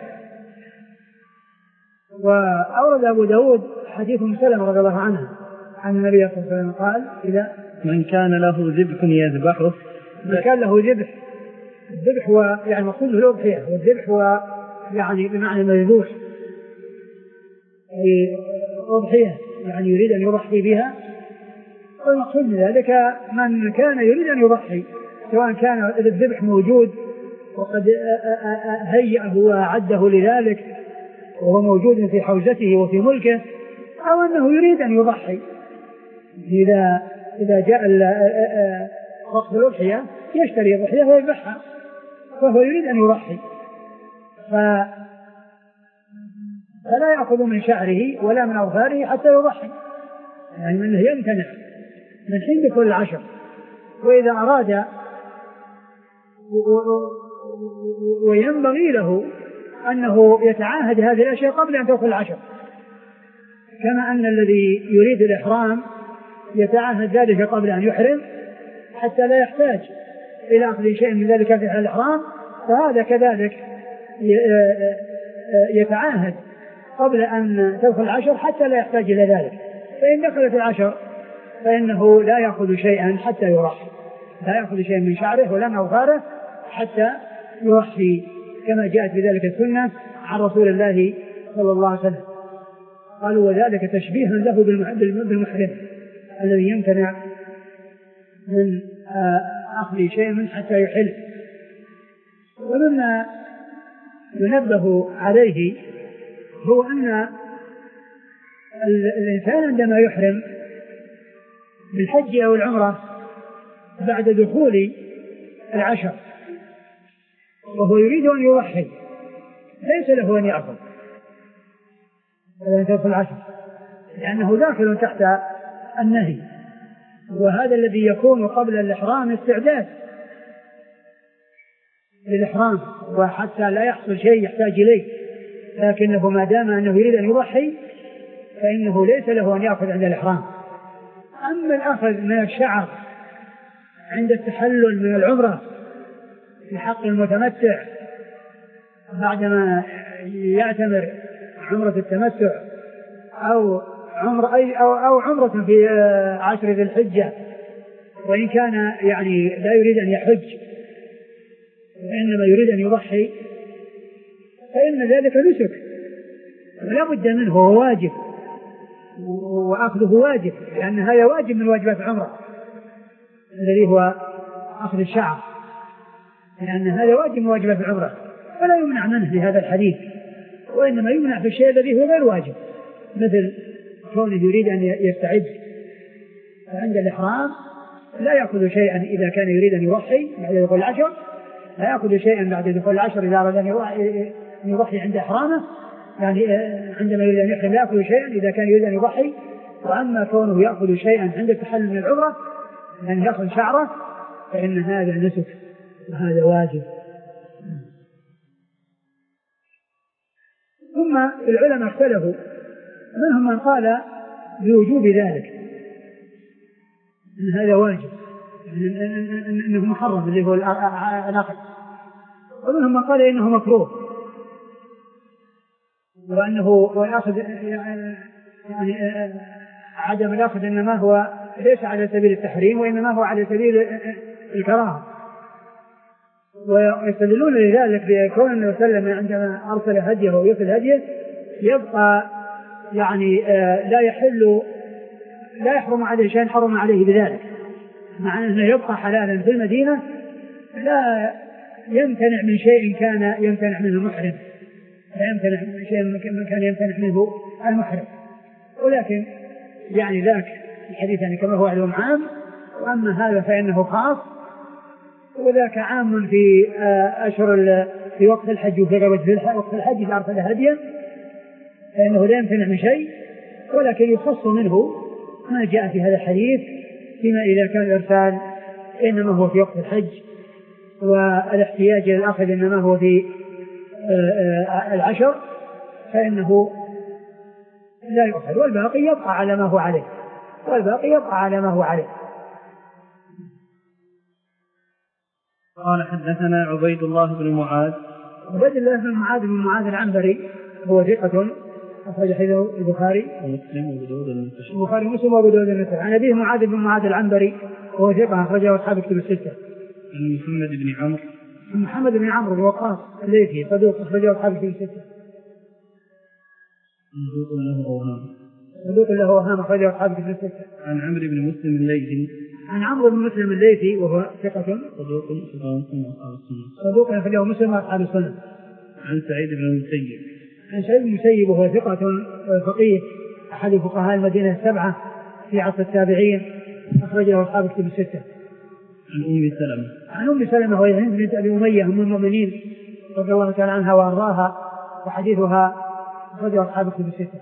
وأورد أبو داود حديث أم سلمة رضي الله عنها عن النبي صلى الله عليه وسلم قال: إذا من كان له ذبح يذبحه، من كان له ذبح، الذبح هو يعني مقصود الأضحية، والذبح هو يعني بمعنى مذبوح، أي أضحية يعني يريد أن يضحي بها، والمقصود من ذلك من كان يريد أن يضحي، سواء كان الذبح موجود وقد هيئه وأعده لذلك وهو موجود في حوزته وفي ملكه، أو أنه يريد أن يضحي. إذا إذا جاء وقت الأضحية يشتري الضحية ويذبحها، فهو يريد أن يضحي، فلا يأخذ من شعره ولا من أظفاره حتى يضحي، يعني منه يمتنع من حين دخول العشر. وإذا أراد وينبغي له أنه يتعاهد هذه الأشياء قبل أن تدخل العشر، كما أن الذي يريد الإحرام يتعاهد ذلك قبل أن يحرم حتى لا يحتاج إلى أخذ شيء من ذلك في الإحرام، فهذا كذلك يتعاهد قبل أن تدخل العشر حتى لا يحتاج إلى ذلك. فإن دخلت العشر فإنه لا يأخذ شيئا حتى يرحي، لا يأخذ شيئا من شعره ولا من أظفاره حتى يرحي، كما جاءت بذلك السنة عن رسول الله صلى الله عليه وسلم. قالوا وذلك تشبيها له بالمحرم الذي يمتنع من أخذ شيء من حتى يحل. ومما ينبه عليه هو أن الإنسان عندما يحرم بالحج أو العمرة بعد دخول العشر وهو يريد أن يضحي ليس له أن يأخذ إذا دخل العشر، لأنه داخل تحت النهي، وهذا الذي يكون قبل الإحرام استعداد للإحرام وحتى لا يحصل شيء يحتاج إليه، لكنه ما دام أنه يريد أن يضحي فإنه ليس له أن يأخذ عند الإحرام. أما الأخذ من الشعر عند التحلل من العمرة في حق المتمتع بعدما يعتمر عمرة التمتع أو عمرة أي أو, أو عمرة في عشر ذي الحجة، وإن كان يعني لا يريد أن يحج وإنما يريد أن يضحي، فإن ذلك نسك ولا بد منه، هو واجب وأخذه واجب، لأن هذا واجب من واجبات العمرة الذي هو أخذ الشعر، لأن هذا واجب من واجبات العمرة ولا يمنع منه لهذا الحديث، وإنما يمنع في الشيء الذي هو غير واجب، مثل كونه يريد أن يستعد عند الإحرام لا يأخذ شيئا إذا كان يريد أن يضحي بعد دخول العشر، لا يأخذ شيئا بعد دخول العشر إذا أراد أن يضحي عند إحرامه، يعني عندما يريد أن يحرم لا يأخذ شيئا إذا كان يريد أن يضحي. وأما كونه يأخذ شيئا عند التحلل من العمرة أن يأخذ شعره فإن هذا نسك وهذا واجب. ثم العلماء اختلفوا، منهم من قال بوجوب ذلك أن هذا واجب أنه محرم اللي هو العقد، ومنهم من قال إنه مكروه وأنه ويأخذ يعني عدم الأخذ إنما هو ليس على سبيل التحريم وإنما هو على سبيل الكراهة. ويستدلون لذلك بكون النبي صلى الله عليه وسلم عندما أرسل هديه ويأخذ هديه يبقى يعني لا يحل لا يحرم عليه شيء حرم عليه بذلك، مع أنه يبقى حلالا في المدينة لا يمتنع من شيء كان يمتنع منه المحرم، لا يمتنع من شيء من كان يمتنع منه المحرم، ولكن يعني ذاك الحديث يعني كما هو علم عام، وأما هذا فإنه خاص، وذاك عام في أشهر في وقت الحج وفي غير وقت الحج إذا أرسل هديا فإنه لا يمتنع من شيء، ولكن يخص منه ما جاء في هذا الحديث فيما إذا كان الإرسال إنما هو في وقت الحج والاحتياج إلى الأخذ إنما هو في العشر فإنه لا يؤخذ، والباقي يبقى على ما هو عليه والباقي يبقى على ما هو عليه. قال حدثنا عبيد الله بن معاذ عبيد الله بن معاذ بن معاذ العنبري هو ثقة أخرج حديثه البخاري ومسلم وأبو داود والنسائي البخاري ومسلم وأبو داود والنسائي. عن أبيه معاذ بن معاذ العنبري وهو ثقة أخرجه أصحاب الكتب الستة. عن محمد بن عمرو محمد بن عمرو بن وقاص الليثي صدوق أخرجه أصحاب الكتب الستة. صدوق له أوهام صدوق له أوهام أخرجه أصحاب الكتب الستة. عن عمرو بن مسلم الليثي. عن عمرو بن مسلم الليثي وهو ثقة صدوق صدوق أخرجه مسلم وأصحاب السنن. عن سعيد بن المسيب. عن سعيد بن المسيب وهو ثقة فقيه أحد فقهاء المدينة السبعة في عصر التابعين أخرجه أصحاب الكتب الستة. عن أم سلمة. عن أم سلمة وهي هند بنت أبي أمية أم المؤمنين رضي الله تعالى عنها وأرضاها وحديثها أخرجه أصحاب الكتب الستة.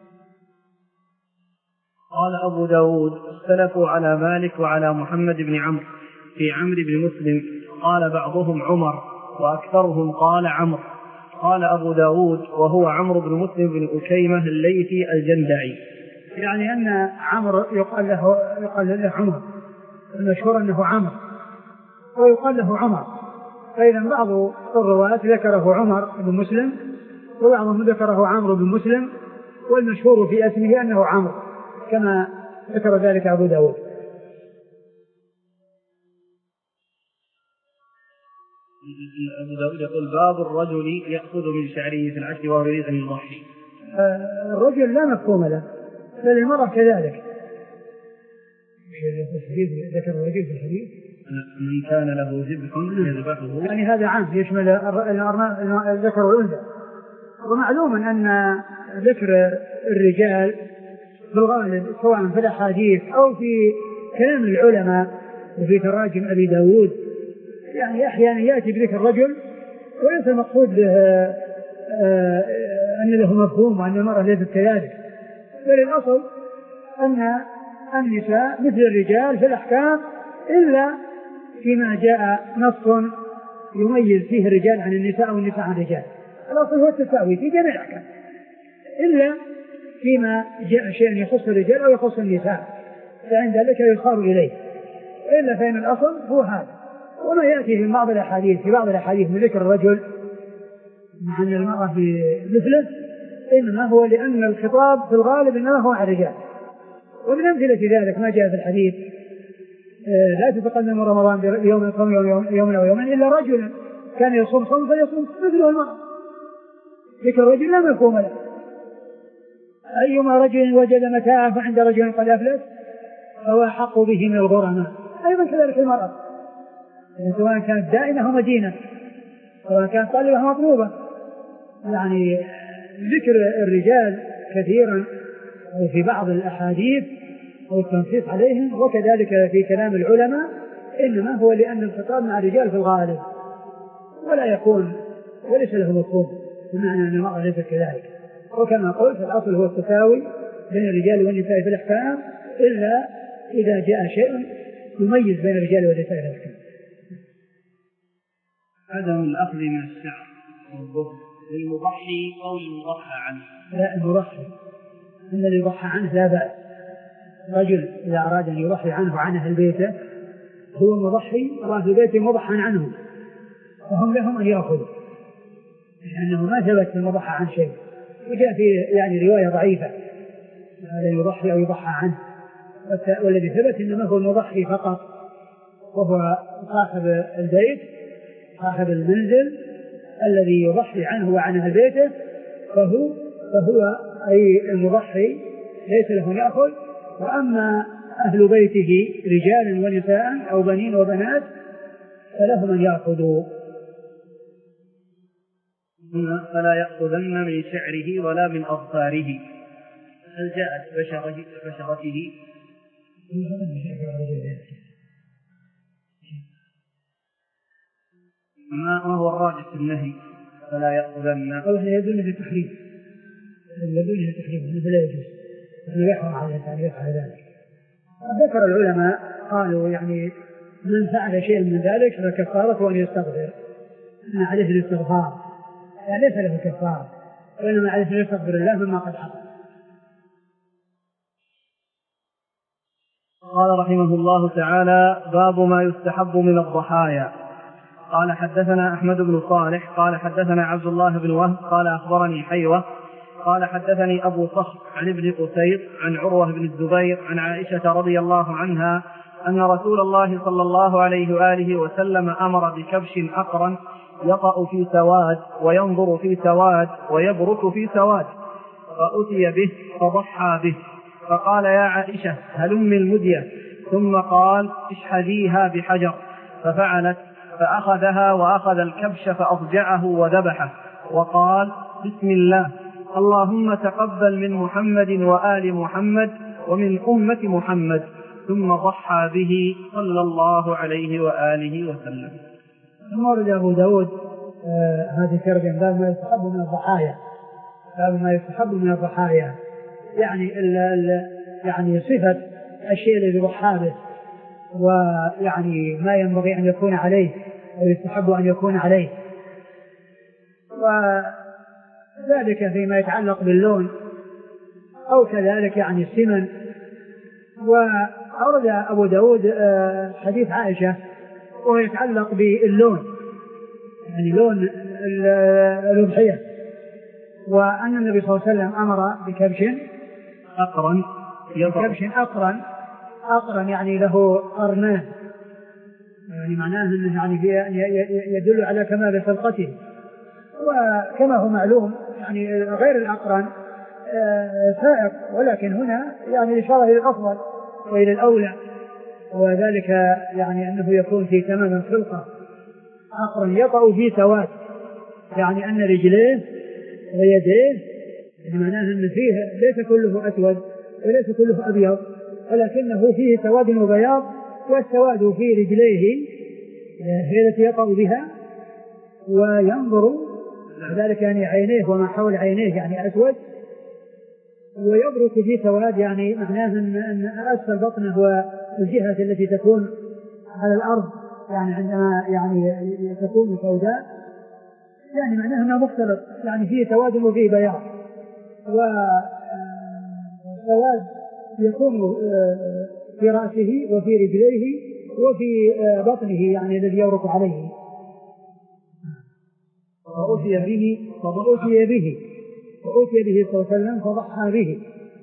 قال أبو داود اختلفوا على مالك وعلى محمد بن عمرو في عمرو بن مسلم، قال بعضهم عمر وأكثرهم قال عمرو. قال أبو داود وهو عمرو بن مسلم بن أكيمة الليثي الجندعي. يعني أن عمرو يقال له يقال له عمر، المشهور أنه عمرو ويقال له عمر، فإذا بعض الرواة ذكره عمر بن مسلم وبعضهم ذكره عمرو بن مسلم، والمشهور في اسمه أنه عمرو كما ذكر ذلك أبو داود. أبو داود يقول باب الرجل يأخذ من شعره في العشر وهو يريد أن يضحي. الرجل لا مفهوم له، بل المرأة كذلك. ذكر الرجل في الحديث من كان له ذبح يذبحه، يعني هذا عام يشمل الذكر والأنثى. ومعلوم أن ذكر الرجال بالغالب سواء في الأحاديث أو في كلام العلماء وفي تراجم أبي داود يعني أحيانا يأتي بذكر الرجل وليس المقصود به أن له مفهوم وأن المرأة ليست كذلك، بل الأصل أن النساء مثل الرجال في الأحكام إلا فيما جاء نص يميز فيه الرجال عن النساء أو النساء عن الرجال. الأصل هو التساوي في جميع الأحكام إلا فيما جاء شيء يخص الرجال أو يخص النساء، فعند ذلك يصار إليه، إلا فإن الأصل هو هذا. وما يأتي في بعض الأحاديث في بعض الأحاديث من ذكر الرجل مع أن المرأة مثله إنما هو لأن الخطاب في الغالب إنما هو على الرجال. ومن أمثلة ذلك ما جاء في الحديث لا تتقدم رمضان بيوم يوم يوم يوم أو يومين إلا رجلا كان يصوم صوم فيصوم مثله المرأة. ذكر الرجل لا مفهوم له. أيما رجل وجد متاعا فعند رجل قد أفلس فهو أحق به من الغرماء. أيضا كذلك المرأة سواء كانت دائمة أو مدينة، سواء كانت طالبة أو مطلوبة. يعني ذكر الرجال كثيرا في بعض الأحاديث أو التنصيص عليهم وكذلك في كلام العلماء إنما هو لأن الخطاب مع الرجال في الغالب ولا يكون وليس له مفهوم بمعنى أن المرأة ليست كذلك. وكما قلت الأصل هو التساوي بين الرجال والنساء في الأحكام إلا إذا جاء شيء يميز بين الرجال والنساء في الأحكام. عدم الأخذ من الشعر للمضحي أو للمضحى عنه. لا المضحي الذي يضحى عنه لا بأس. رجل إذا أراد أن يضحي عنه عن أهل بيته هو مضحي وأهل بيته مضحى عنه فهم لهم أن يأخذوا لأنه ما ثبت في المضحى عن شيء. وجاء في يعني رواية ضعيفة هذا يضحي أو يضحى عنه، والذي ثبت إنما هو المضحي فقط وهو صاحب البيت صاحب المنزل الذي يضحي عنه وعن أهل بيته فهو, فهو أي المضحي ليس له يأخذ. وأما أهل بيته رجالا ونساء أو بنين وبنات فلهم أن يأخذوا. فلا يأخذن من شعره ولا من أظفاره. هل جاءت بشرته بشرته ما هو الراجح في النهي فلا يأخذن؟ أو يدل للتحريم يدل للتحريم فلا يجوز أن يحرم على يفعل ذلك. ذكر العلماء قالوا يعني من فعل شيء من ذلك فكفارته أن يستغفر أن عليه الاستغفار يعني ليس له كفارة وإنما عليه أن يستغفر الله مما قد حصل. قال رحمه الله تعالى باب ما يستحب من الضحايا. قال حدثنا أحمد بن صالح قال حدثنا عبد الله بن وهب قال أخبرني حيوة قال حدثني أبو صخر عن ابن قسيط عن عروة بن الزبير عن عائشة رضي الله عنها أن رسول الله صلى الله عليه وآله وسلم أمر بكبش أقرن يطأ في سواد وينظر في سواد ويبرك في سواد فأتي به فضحى به فقال يا عائشة هلم المدية، ثم قال اشحذيها بحجر، ففعلت، فأخذها وأخذ الكبش فأضجعه وذبحه، وقال بسم الله، اللهم تقبل من محمد وآل محمد ومن أمة محمد، ثم ضحى به صلى الله عليه وآله وسلم. ورد أبو داود آه هذه الترجمة باب ما يستحب من الضحايا، باب ما يستحب من الضحايا، يعني ال ال يعني صفة الشيء الذي يضحى به، ويعني ما ينبغي أن يكون عليه ويستحب أن يكون عليه، وذلك فيما يتعلق باللون أو كذلك يعني السمن. وأورد أبو داود آه حديث عائشة وهو يتعلق باللون، يعني لون الأضحية، وأن النبي صلى الله عليه وسلم أمر بكبش أقرن، بكبش أقرن، أقرن يعني له قرنان، يعني معناه أنه يعني يدل على كمال خلقته. وكما هو معلوم يعني غير الأقرن سائق، ولكن هنا يعني إشارة إلى الأفضل وإلى الأولى، وذلك يعني أنه يكون في تمام الخلقة. أقرن يطأ فيه سواد، يعني أن رجليه ويديه يعني معناه أن فيه ليس كله أسود وليس كله أبيض، ولكنه فيه سواد وبياض، والسواد في رجليه هي التي يطأ بها، وينظر ذلك يعني عينيه وما حول عينيه يعني أسود، ويبرك في سواد، يعني معناه أن أسفل بطنه والجهة التي تكون على الأرض يعني عندما يعني تكون سوداء، يعني معناه أنه مختلط، يعني فيه سواد وفيه بياض. والسواد يكون في رأسه وفي رجليه وفي بطنه يعني الذي يورك عليه. فأتي به فأتي به فأتي به صلى الله عليه وسلم فضحى به،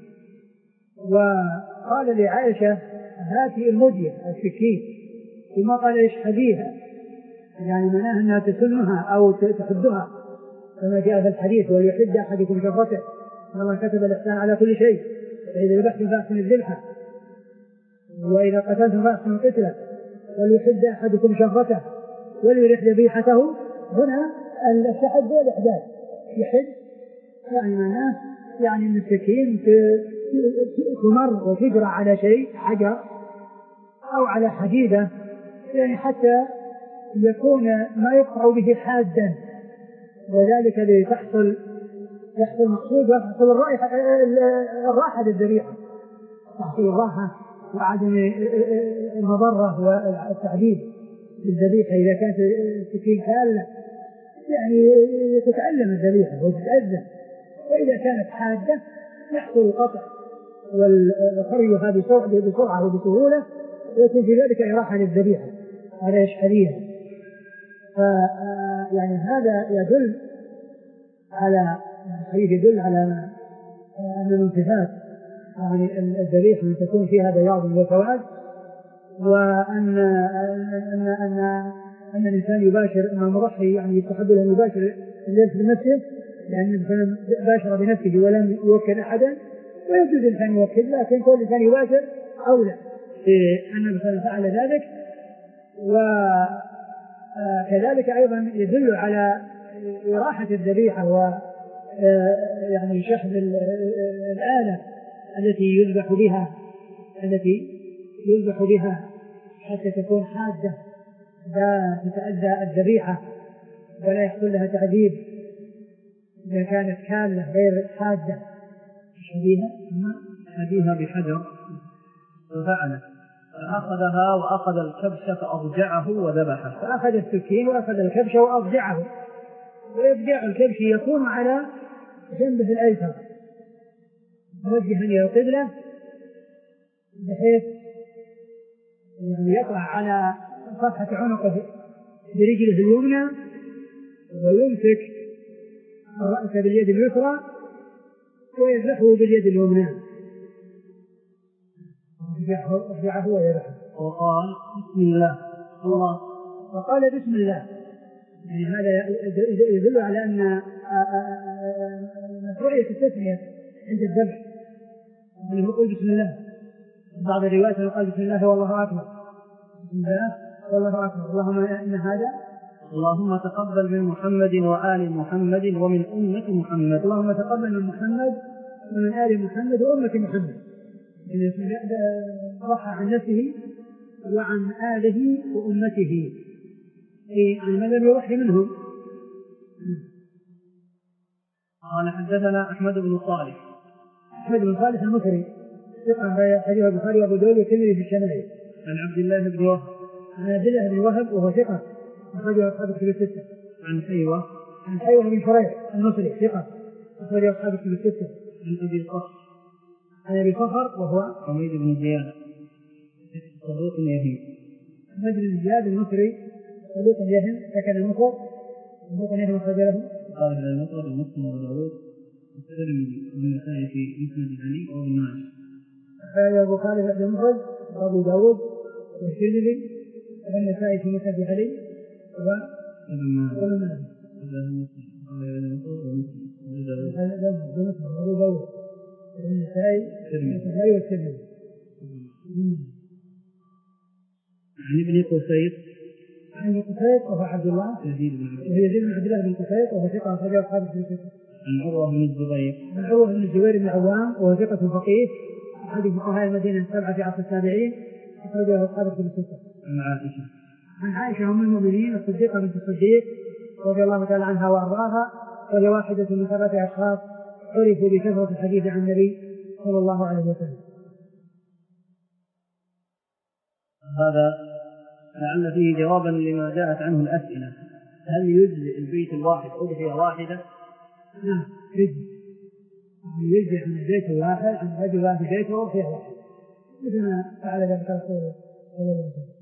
وقال لعائشة هاتي المدية السكين، ثم قال اشحذيها، يعني معناها أنها تسنها أو تحدها كما جاء في الحديث وليحد أحدكم شفرته إن الله كتب الإحسان على كل شيء، فإذا ذبحتم فأحسنوا الذبحة، وإذا قتلتم فأحسنوا القتلة، وليحد أحدكم شفرته وليرح ذبيحته. هنا الشحذ هو الإحداث، يحد يعني معناه يعني أن السكين تمر وتجرى على شيء حجر أو على حديدة، يعني حتى يكون ما يقطع به حادا، وذلك لتحصل يحصل مقصود ويحصل الرائحة الراحة للذبيحة، تحصل الراحة وعدم المضرة والتعذيب للذبيحة. إذا كانت السكين كالة يعني تتألم الذبيحة وتتأذى، وإذا كانت حادة يحصل القطع والخريها بسرعة وبسهولة، ويكون في ذلك إراحة للذبيحة. هذا يشحذيها. يعني هذا يدل على الحديث يدل على أن من صفات يعني الذبيحة أن تكون فيها بياض وسواد، وأن أن أن أن الإنسان يباشر أن المضحي يعني يستحب له أن يباشر الليل في المسجد، لأن الإنسان باشر بنفسه ولم يوكل أحدا، ويجوز الإنسان يوكل، لكن كل إنسان يباشر أولى أن الإنسان فعل ذلك. وكذلك أيضا يدل على إراحة الذبيحة و يعني شحذ الآلة التي يذبح بها التي يذبح بها حتى تكون حادة لا تتأذى الذبيحة ولا يحصل لها تعذيب إذا كانت كالة غير حادة. شبيهة شبيهة بحجر، ففعلت فأخذها وأخذ الكبش فأضجعه وذبحه. فأخذ السكين وأخذ الكبش وأضجعه، ويضجع الكبش يكون على جنبه الأيسر موجها إلى القبلة، بحيث يقع على صفحة عنقه برجله اليمنى، ويمسك الرأس باليد اليسرى ويذبحه باليد اليمنى، يضجعه ويذبحه. وقال بسم الله الله وقال بسم الله، يعني هذا يدل على أن مشروعية التسمية عند الذبح، اللي يقول بسم الله، بعض الروايات يقول بسم الله والله أكبر، بسم الله والله أكبر، اللهم إن هذا اللهم تقبل من محمد وآل محمد ومن أمة محمد. اللهم تقبل من محمد ومن آل محمد وأمة محمد، ضحى عن نفسه وعن آله وأمته، عن من لم يوحي منهم. قال حدثنا أحمد بن صالح. أحمد بن صالح المصري ثقة حديث البخاري وأبو داود والترمذي في الشمائل. عن عبد الله بن وهب. عن عبد الله بن وهب وهو ثقة أخرجه أصحاب الكتب الستة. عن حيوة. عن حيوة بن شريح المصري ثقة أخرجه أصحاب الكتب الستة. عن أبي صخر. عن أبي صخر وهو حميد بن زياد صدوق يهم. حميد بن زياد المصري صدوق يهم، سكن مصر، صدوق يهم أخرج له قال إلى المطر ومسلم وداود والترمذي والنسائي في مسند علي وابن ماجه. قال البخاري في المفرد وأبو داود والترمذي والنسائي في مسند علي وابن ماجه. وابن ماجه. قال إلى المطر ومسلم وداود. هذا أبو داود والنسائي والنسائي والترمذي. عن ابن قسيط. عن ابن قسيط وهو عبد الله يزيد بن عبد الله يزيد بن عبد الله بن قسيط وهو ثقة أخرجه أصحاب الكتب الستة. عن عروة بن الزبير. عن عروة بن الزبير بن عوام وهو ثقة فقيه أحد فقهاء المدينة السبعة في عصر التابعين أخرجه أصحاب الكتب الستة. عن عائشة. عن عائشة أم المؤمنين الصديقة بنت الصديق رضي الله تعالى عنها وأرضاها، وهي واحدة من ثلاثة أشخاص عرفوا بكثرة الحديث عن النبي صلى الله عليه وسلم. هذا لعل فيه جوابا لما جاءت عنه الأسئلة. هل يجزئ البيت الواحد أضحية واحدة؟ نعم يجزئ، يجزئ عن البيت الواحد عن رجل واحد بيته أضحية واحدة مثل ما فعل ذلك الرسول صلى الله عليه وسلم.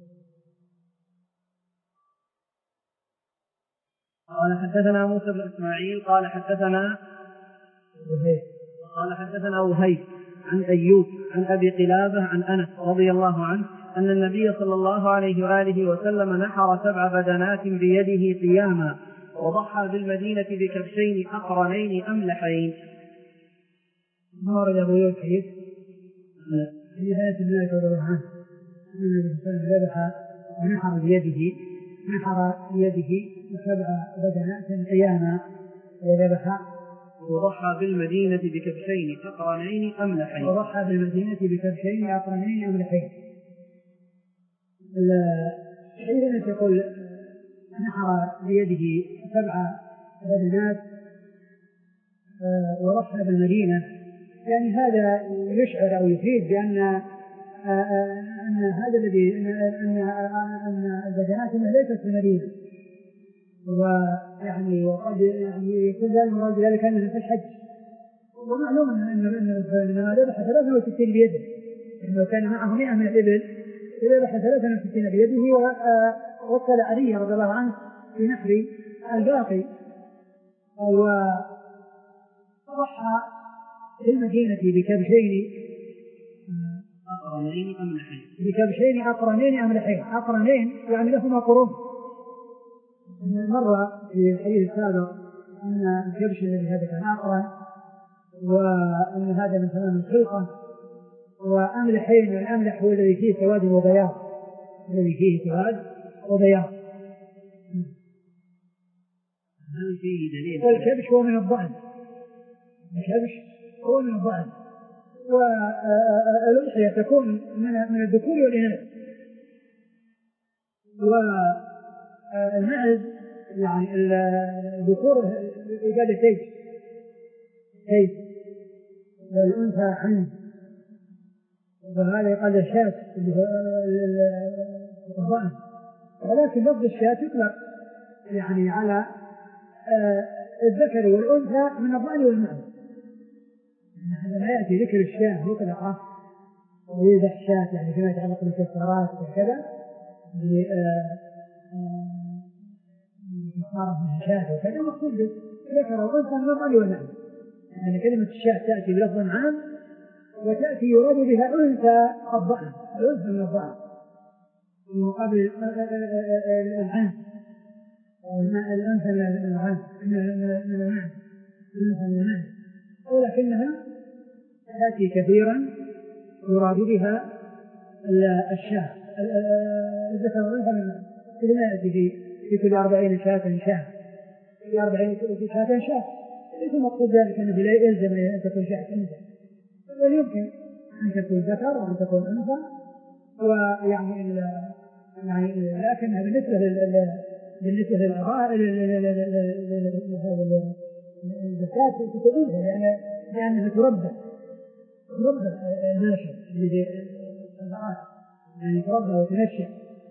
قال حدثنا موسى بن إسماعيل قال حدثنا وهيب قال حدثنا وهيب عن أيوب عن أبي قلابة عن أنس رضي الله عنه أن النبي صلى الله عليه وآله وسلم نحر سبع بدنات بيده قياما وضحى بالمدينة بكبشين أقرنين أملحين. ما ورد أبو يوسف حديث في آية الله رضي الله عنه أن النبي صلى الله عليه وسلم ذبح ونحر بيده نحر بيده سبع بدنات قياما وذبح وضحى بالمدينة بكبشين أقرنين أملحين. وضحى بالمدينة بكبشين أقرنين أملحين. حينما تقول نحر بيده سبع بدنات وضحى بالمدينة، يعني هذا يشعر أو يفيد بأن أن هذا الذي أن أن البدنات ليست في المدينة، ويعني وقد يعني يكون ذلك المراد ذلك أنه في الحج. ومعلوم أن أن ذبح ثلاثة وستين بيده، إنه كان معه مئة من الإبل ذبح ثلاثة وستين بيده، ووصل علي رضي الله عنه في نحر الباقي، وضحى في المدينة بكبشين أقرنين أملحين. بكبشين أقرنين أملحين. أقرنين يعني لهما قرون. مرة في الحديث السابق أن الكبش الذي هذا كان أقرن، وأن هذا من تمام الخلقة. وأملحين، والأملح هو الذي فيه سواد وبياض، الذي فيه سواد وبياض. هل فيه دليل؟ والكبش هو من الضأن، الكبش هو من الضأن، والأضحية تكون من الذكور والإناث. والمعز يعني الذكور إجابة تيج تيج والأنثى حن، وهذا يقال الشاة اللي هو الضأن. ولكن لفظ الشاة يطلق يعني على الذكر والأنثى من الضأن والمعز. عندما يأتي ذكر الشاة يطلق ويذبح الشاة يعني فيما يتعلق بالكفارات وكذا بكفارة من الشاة وكذا، مقصود ذكر وأنثى من الضأن والمعز. يعني كلمة الشاة تأتي بلفظ عام وتأتي يراد بها أنثى الضأن، الأنثى من الضأن في مقابل العام، الأنثى من العام من المعز، الأنثى من المعز، ولكنها تأتي كثيرا يراد بها الشاة الذكر والأنثى كلما يأتي في في كل أربعين شاة شاة في أربعين شاة شاة ليس مقصود ذلك أنه لا يلزم أن تكون شاة أنثى بل يمكن أن تكون ذكر وأن تكون أنثى ويعني يعني لكنها بالنسبة لل بالنسبة للأضاء الزكاة تكون لأن لأنها تربى تربى الناشئ الذي يعني تربى وتنشأ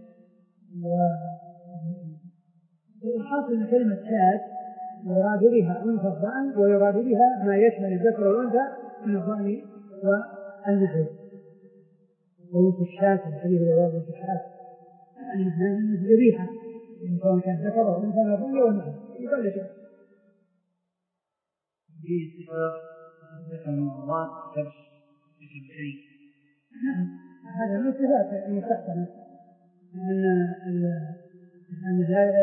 والحاصل أن كلمة شاة يراد بها أنثى الضأن ويراد بها ما يشمل الذكر والأنثى من الضأن والنساء ويوسف الشاة الحديث الذي يوسف الشاة أنها ذبيحة سواء كان ذكر أو أنثى من الضأن والنساء يقال شيء في صفات ذكر الله كبش بكبشين. هذا من الصفات المستحسنة أن أن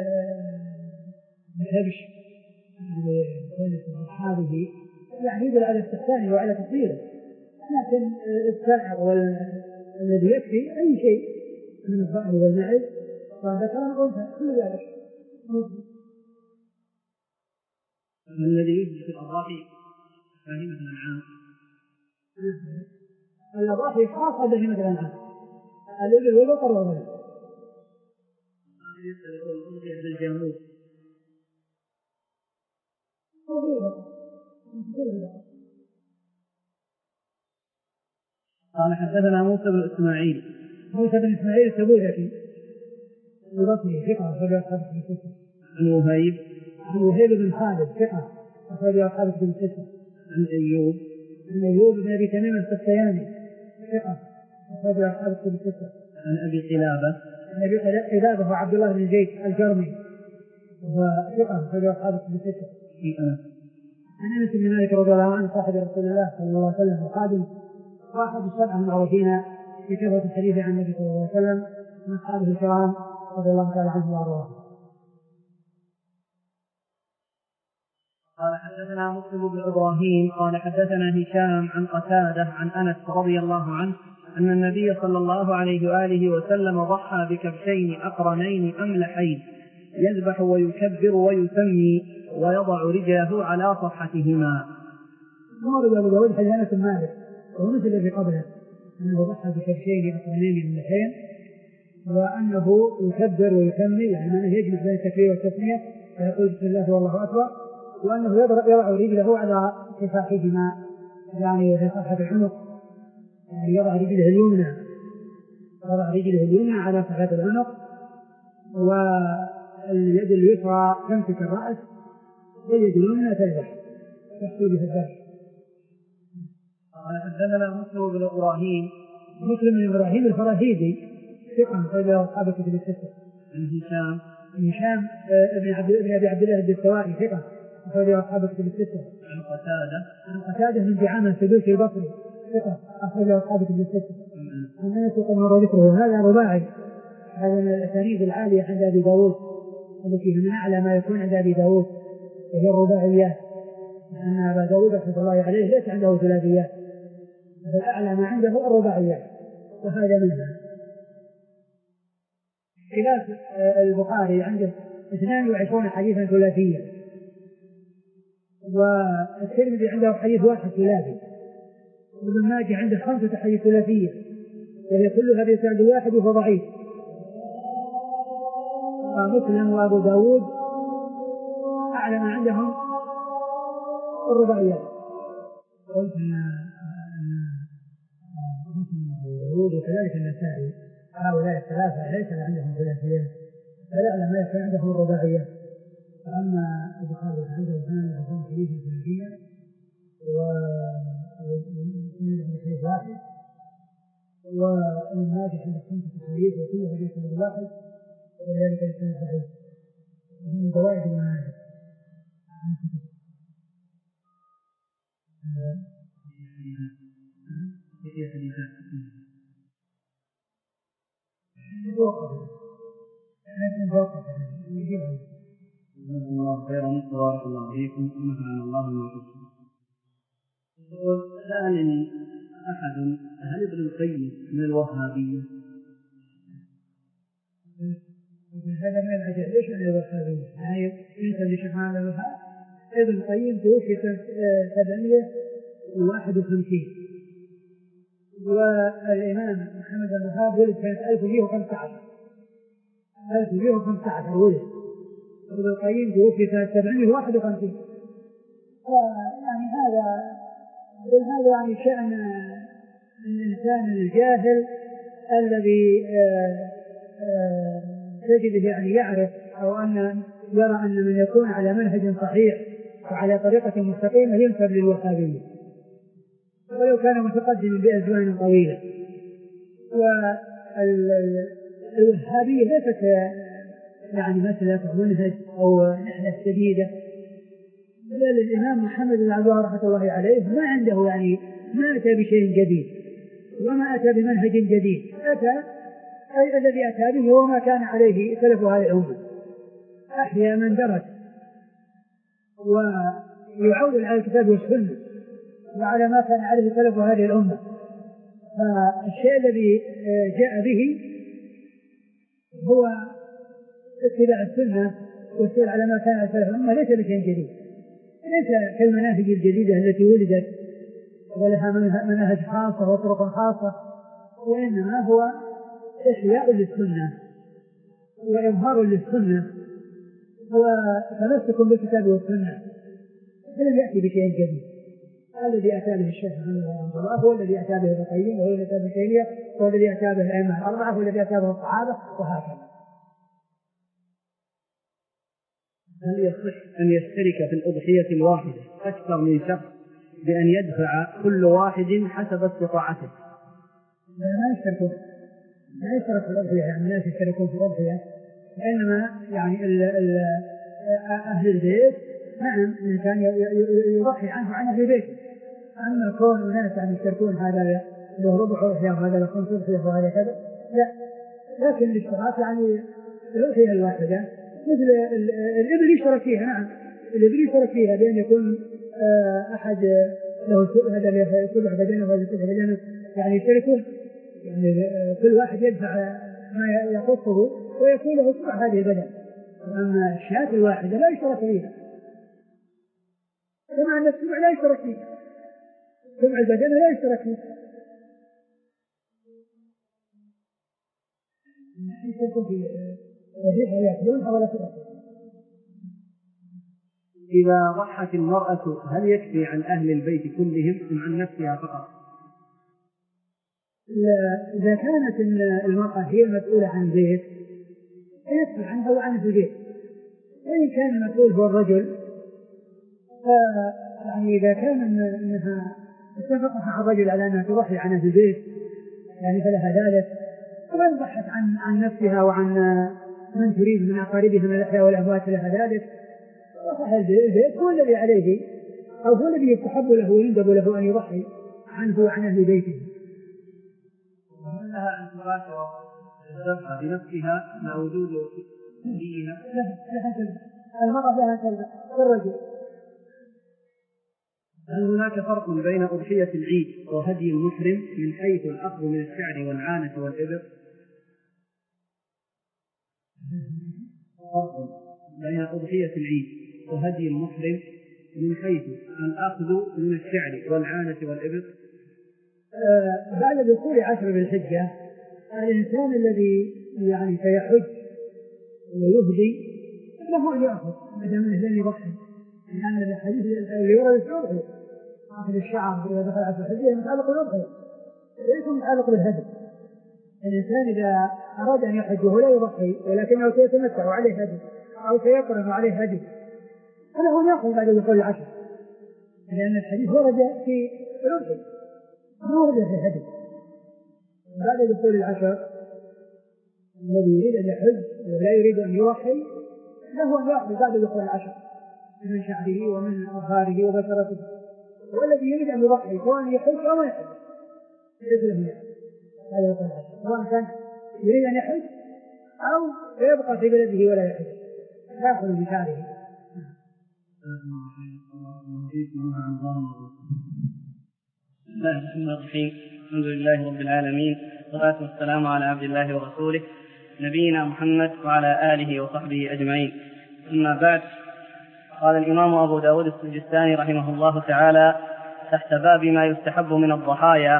الكبش هذه يعني يدل على استحسانه وعلى تطهيره لكن السائغ والذي يكفي أي شيء من الضأن والمعز وذكر أو أنثى كل ذلك الذي يثبت الأضاحي بهيمة الأنعام. الأضاحي خاصة بهيمة الأنعام الإبل والبقر والغنم. بالجاموس قال حدثنا موسى بن إسماعيل موسى بن إسماعيل التبوذكي ببطنه ثقة أخرج أصحاب بن ستة. عن وهيب عن وهيب بن خالد ثقة أخرج أصحاب بن ستة. عن أيوب عن أيوب بن أبي تميم السختياني ثقة أخرج أصحاب بن ستة. عن أبي قلابة عن أبي قلابة وعبد الله بن زيد الجرمي وثقة أخرج أصحاب بن ستة. عن أنس بن مالك رضي الله عنه صاحب رسول الله صلى الله عليه وسلم وخادم واحد السبع المعروفين في كثرة الحديث عن النبي صلى الله عليه وسلم من أصحابه الكرام رضي الله تعالى عنه وأرضاه. قال حدثنا مسلم بن إبراهيم قال حدثنا هشام عن قتادة عن أنس رضي الله عنه أن النبي صلى الله عليه وآله وسلم ضحى بكبشين أقرنين أملحين يذبح ويكبر ويسمي ويضع رجله على صفحتهما. ورد أبو داود حديث أنس بن مالك ومثل الذي قبله أنه ضحى بكبشين أقرنين أملحين وأنه يكبر ويسمي يعني أنه يجلس بين التكبير والتسمية ويقول بسم الله والله أكبر وأنه يضع رجله على صفحهما يعني في صفحة العنق يعني يضع رجله اليمنى يضع رجله اليمنى على صفحة العنق واليد اليسرى تمسك الرأس واليد اليمنى تذبح تحصل بها الذبح. قال حدثنا مسلم بن إبراهيم مسلم بن إبراهيم الفراهيدي ثقة أخرج أصحاب الكتب الستة. عن هشام هشام ابن عبد ابن أبي عبد الله الدستوائي ثقة أخرج أصحاب الكتب الستة. عن قتادة عن قتادة من دعامة السدوسي البصري ثقة أخرج أصحاب الكتب الستة. عن أنس وقد مر ذكره هذا رباعي هذا من الأسانيد العالية عند أبي داود التي من أعلى ما يكون عند أبي داود وهي الرباعيات لأن أبا داود رحمة الله عليه ليس عنده ثلاثيات بل أعلى ما عنده الرباعيات وهذا منها. خلاف البخاري عنده اثنان وعشرون حديثا ثلاثيا والترمذي عنده حديث واحد ثلاثي وابن ماجه عنده خمسة حديث ثلاثية وهي كلها بإسناد واحد فضعيف. ومسلم وأبو داود أعلى ما عندهم الرباعيات. قلت أن مسلم وأبو داود وكذلك النسائي هؤلاء الثلاثة ليس عندهم ثلاثيات فلا ما يكون عندهم الرباعيات. أما البخاري عنده اثنان وعشرون حديثا ثلاثيا ومسلم حديث واحد وابن ماجه عنده خمسة حديث وكله حديث واحد وذلك الإسناد صحيح من فوائد ابن ماجه. في حديثات الله خيرا بارك الله فيكم ونفعنا الله بما قلتم. سألني أحد هل ابن القيم من الوهابية؟ هذا من العجب، ليش من الوهابية؟ يعني أنت اللي شفنا الوهاب. ابن القيم توفي سنة سبعمائة وواحد وخمسين، والإمام محمد بن الوهاب ولد سنة ألف ومئة وخمسة عشر ألف ومئة وخمسة عشر ولد. ابن القيم توفي سنة سبعمائة وواحد وخمسين. يعني هذا هذا يعني شأن الإنسان الجاهل الذي تجده يعني يعرف أو أن يرى أن من يكون على منهج صحيح وعلى طريقة مستقيمة ينسب للوهابية ولو كان متقدما بأزمان طويلة. والوهابية ليست يعني مسألة منهج أو نحلة جديدة، بل الإمام محمد بن عبد الوهاب رحمة الله عليه ما عنده يعني ما أتى بشيء جديد وما أتى بمنهج جديد، أتى أي الذي أتى به هو ما كان عليه سلف هذه الأمة، أحيا من درس ويعول على الكتاب والسنة وعلى ما كان عليه سلف هذه الأمة. فالشيء الذي جاء به هو اتباع السنة والسير على ما كان عليه سلف الأمة، ليس بشيء جديد، ليس كالمناهج الجديدة التي ولدت ولها مناهج خاصة وطرق خاصة، وإنما هو إحياء للسنة وإظهار للسنة وتمسك بالكتاب والسنة، فلم يأتي بشيء جديد. الذي أتى به الشيخ رحمه الله هو الذي أتى به ابن القيم، وهو الذي أتى به تيمية، وهو الذي أتى به الأئمة الأربعة، وهو الذي أتى به الصحابة، وهكذا. هل يصح أن يشترك في الأضحية الواحدة أكثر من شخص بأن يدفع كل واحد حسب استطاعته؟ لا، ما يشتركون لا يشترك في الأضحية، يعني الناس يشتركون في الأضحية، وإنما يعني ال ال أهل البيت نعم الإنسان يضحي عنه عن أهل البيت. أما كون الناس يعني يشتركون هذا له ربع أضحية وهذا له خمس أضحية وهذا كذا، لا. لكن الاشتراك يعني الأضحية الواحدة مثل الإبل يشترك فيها، نعم الإبل يشترك فيها بأن يكون أحد له هذا له سبع بدنه وهذا سبع بدنه، يعني يشتركون، يعني كل واحد يدفع ما يخصه ويكون له سبع هذه البدن. أما الشاة الواحدة لا يشترك فيها، كما أن السبع لا يشترك فيها، سبع البدن لا يشترك فيها. يشتركون في وظيفة يأكلون ولا تأكل. إذا ضحت المرأة هل يكفي عن أهل البيت كلهم أم عن نفسها فقط؟ إذا كانت المرأة هي المسؤولة عن البيت يكفي عنها وعن البيت، وإن كان المسؤول هو الرجل يعني إذا كان أنها اتفقت مع الرجل على أنها تضحي عن أهل البيت يعني فلها ذلك، وإن ضحت عن عن نفسها وعن من تريد من أقاربها من الأحياء والأموات لها ذلك، وأهل البيت هو الذي عليه أو هو الذي يستحب له ويندب له أن يضحي عنه وعن أهل بيته. وهل لها أن تباشر الذبح بنفسها مع وجود وليها؟ المرأة لها كذا الرجل. هل هناك فرق بين أضحية العيد وهدي المحرم من حيث الأخذ من الشعر والعانة والإبر؟ فرق بين أضحية العيد وهدي المحرم من حيث الأخذ من الشعر والعانة والإبر؟ آه بعد دخول عشر بالحجة الإنسان الذي يعني سيحج ويهدي له أن يأخذ بدل من الذي يضحي، لأن الحديث اللي يورد الشرعي أخذ الشعر إذا دخل عشر بالحجة متعلق بالأضحية ليس متعلق بالهدي. الإنسان إذا أراد أن يحج وهو لا يضحي ولكنه سيتمتع وعليه هدي أو سيقرن عليه هدي فله أن يأخذ بعد دخول العشر، لأن الحديث ورد في الأضحية ما ورد في الهدي. بعد دخول العشر الذي يريد أن يحج ولا يريد أن يضحي له أن يأخذ بعد دخول العشر من شعره ومن أظهاره وبشرته، والذي يريد أن يضحي سواء يحج أو ما يحج ليس له هذا دخول العشر، سواء كان يريد أن يحج أو يبقى في بلده ولا يحج يأخذ من شعره. بسم الله الرحمن الرحيم. الحمد لله رب العالمين، والصلاة والسلام على عبد الله ورسوله نبينا محمد وعلى آله وصحبه أجمعين. أما بعد، قال الإمام أبو داود السجستاني رحمه الله تعالى تحت باب ما يستحب من الضحايا: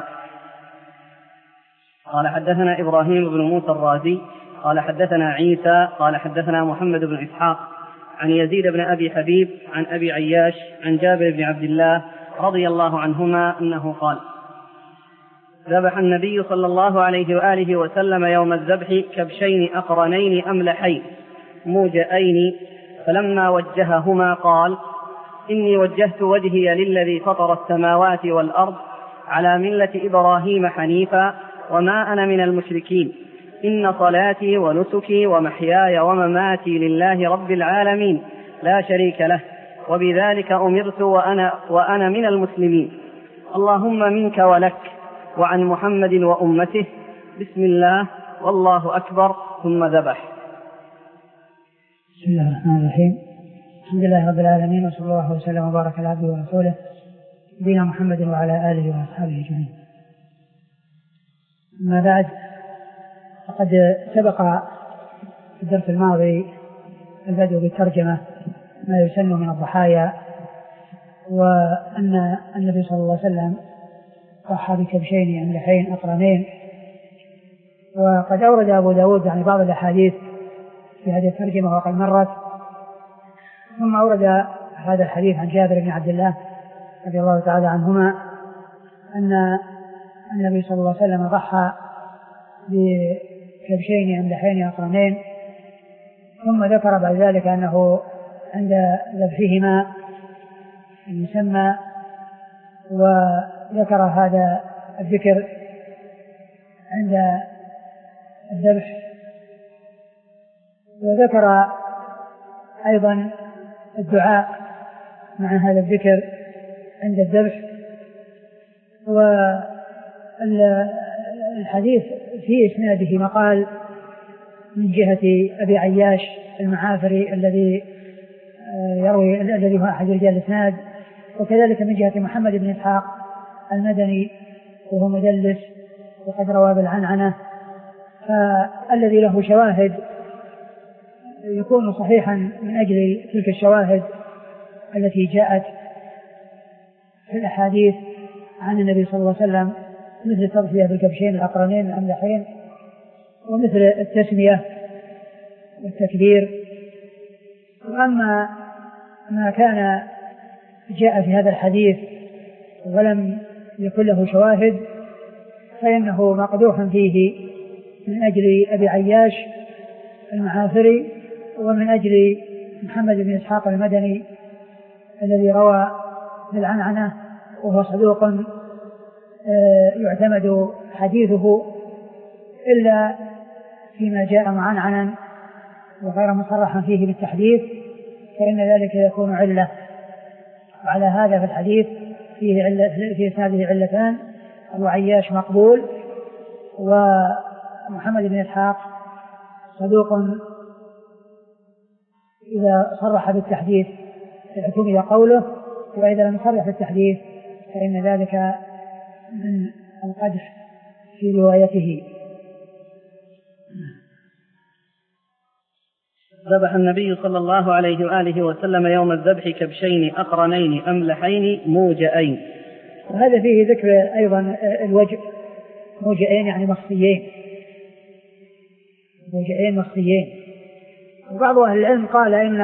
قال حدثنا إبراهيم بن موسى الرازي قال حدثنا عيسى قال حدثنا محمد بن إسحاق عن يزيد بن أبي حبيب عن أبي عياش عن جابر بن عبد الله رضي الله عنهما أنه قال: ذبح النبي صلى الله عليه وآله وسلم يوم الذبح كبشين أقرنين أملحين موجئين، فلما وجههما قال: إني وجهت وجهي للذي فطر السماوات والأرض على ملة إبراهيم حنيفا وما أنا من المشركين، إن صلاتي ونسكي ومحياي ومماتي لله رب العالمين لا شريك له، وبذلك أمرت وأنا, وأنا من المسلمين، اللهم منك ولك وعن محمد وأمته، بسم الله والله أكبر، ثم ذبح. بسم الله الرحمن الرحيم. الحمد لله رب العالمين، وصلى الله وسلم وبارك على عبده ورسوله نبينا محمد وعلى آله وأصحابه أجمعين. أما بعد، فقد سبق في الدرس الماضي البدء بالترجمة ما يسن من الضحايا، وأن النبي صلى الله عليه وسلم ضحى بكبشين أملحين أقرنين. وقد أورد أبو داود يعني بعض الأحاديث في هذه الترجمة وقد مرت، ثم أورد هذا الحديث عن جابر بن عبد الله رضي الله تعالى عنهما أن النبي صلى الله عليه وسلم ضحى بكبشين أملحين أقرنين، ثم ذكر بعد ذلك أنه عند ذبحهما يسمى، وذكر هذا الذكر عند الذبح، وذكر أيضا الدعاء مع هذا الذكر عند الذبح. والحديث في إسناده مقال من جهة أبي عياش المعافري الذي يروي الذي هو أحد رجال الإسناد، وكذلك من جهة محمد بن إسحاق المدني وهو مدلس وقد روى بالعنعنة، فالذي له شواهد يكون صحيحا من أجل تلك الشواهد التي جاءت في الأحاديث عن النبي صلى الله عليه وسلم، مثل التضحية بالكبشين الأقرنين الأملحين، ومثل التسمية والتكبير. وأما ما كان جاء في هذا الحديث ولم يكن له شواهد فإنه مقدوح فيه من أجل أبي عياش المعافري ومن أجل محمد بن إسحاق المدني الذي روى بالعنعنة، وهو صدوق يعتمد حديثه إلا فيما جاء معنعنا وغير مصرحا فيه بالتحديث، فإن ذلك يكون علة. وعلى هذا في الحديث فيه علة، في إسناده علتان: أبو عياش مقبول، ومحمد بن إسحاق صدوق إذا صرح بالتحديث اعتمد قوله، وإذا لم يصرح بالتحديث فإن ذلك من القدح في روايته. ذبح النبي صلى الله عليه وآله وسلم يوم الذبح كبشين أقرنين أملحين موجئين. وهذا فيه ذكر أيضا الوجه، موجئين يعني مخصيين، موجئين مخصيين. وبعض أهل العلم قال إن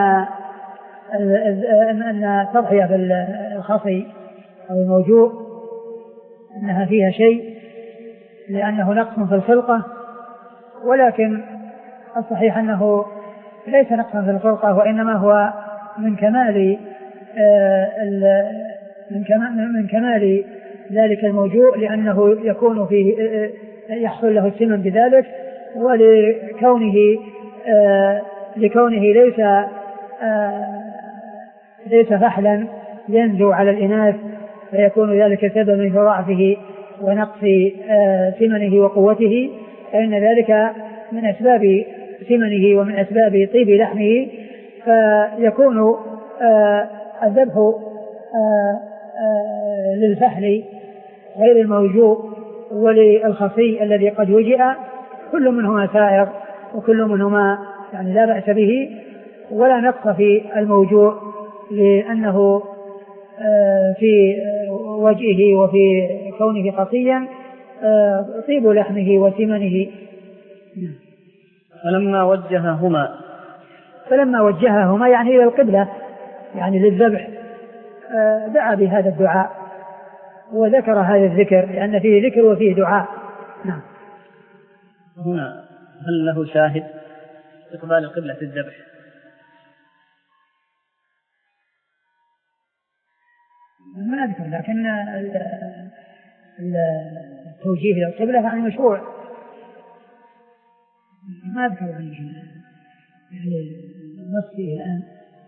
أن تضحية بالخصي أو الموجوء أنها فيها شيء لأنه نقص في الخلقة، ولكن الصحيح أنه ليس نقصا في الخلقة، وإنما هو من كمال من كمال من كمال ذلك الموجوء، لأنه يكون فيه يحصل له السمن بذلك، ولكونه لكونه ليس ليس فحلا ينزو على الإناث، فيكون ذلك سببا في ضعفه ونقص سمنه وقوته، فإن ذلك من أسباب سمنه ومن أسباب طيب لحمه، فيكون الذبح للفحل غير الموجوء وللخفي الذي قد وجئ، كل منهما سائغ وكل منهما يعني لا بأس به، ولا نقص في الموجوء لأنه في وجهه وفي كونه خفيا طيب لحمه وثمنه. فلما وجههما فلما وجههما يعني إلى القبلة يعني للذبح دعا بهذا الدعاء وذكر هذا الذكر لأن فيه ذكر وفيه دعاء. نعم. هنا هل له شاهد استقبال القبلة في الذبح؟ ما أذكر، لكن التوجيه إلى القبلة يعني مشروع، ما أذكر يعني نصي الآن.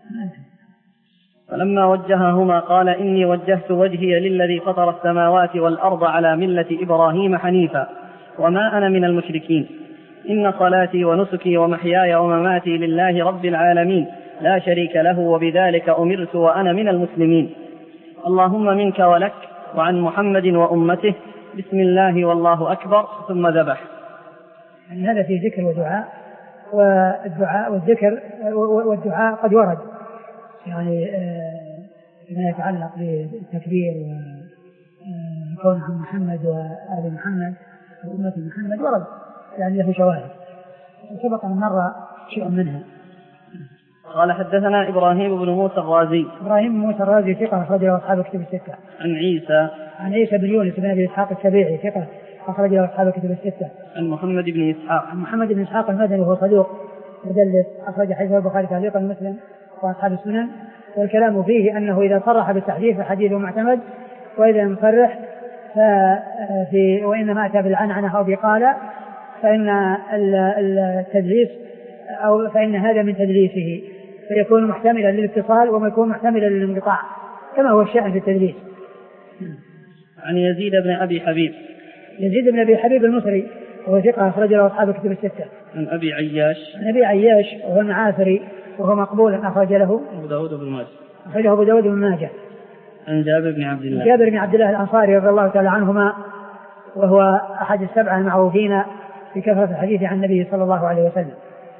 فلما وجههما قال إني وجهت وجهي للذي فطر السماوات والأرض على ملة إبراهيم حنيفا وما أنا من المشركين، إن صلاتي ونسكي ومحياي ومماتي لله رب العالمين لا شريك له وبذلك أمرت وأنا من المسلمين، اللهم منك ولك وعن محمد وأمته بسم الله والله أكبر، ثم ذبح. يعني هذا في ذكر ودعاء، والدعاء والذكر والدعاء قد ورد يعني فيما يتعلق بالتكبير وكون عن محمد وآل محمد وأمة محمد ورد يعني له شواهد وسبق أن مر شيء منها. قال حدثنا إبراهيم بن موسى الرازي. إبراهيم بن موسى الرازي ثقة أخرج له أصحاب الكتب الستة. عن عيسى عن عيسى بن يونس بن أبي إسحاق السبيعي ثقة أخرج له أصحاب الكتب الستة. عن محمد بن إسحاق. عن محمد بن إسحاق المدني وهو صدوق مدلس أخرج حديثه البخاري تعليقا مسلم وأصحاب السنن، والكلام فيه أنه إذا صرح بالتحديث فحديثه معتمد، وإذا لم يصرح ففي وإنما أتى بالعنعنة أو بقال فإن التدليس أو فإن هذا من تدليسه فيكون محتملا للاتصال ويكون محتملا للانقطاع كما هو الشأن في التدليس. عن يزيد بن أبي حبيب. يزيد بن أبي حبيب المصري وهو ثقة أخرج له أصحاب الكتب الستة. عن أبي عياش. عن أبي عياش وهو المعافري وهو مقبول أخرج له أبو داود بن ماجه. أخرجه أبو داود بن ماجه. عن جابر بن عبد الله. جابر بن عبد الله الأنصاري رضي الله تعالى عنهما وهو أحد السبعة المعروفين بكثرة الحديث عن النبي صلى الله عليه وسلم.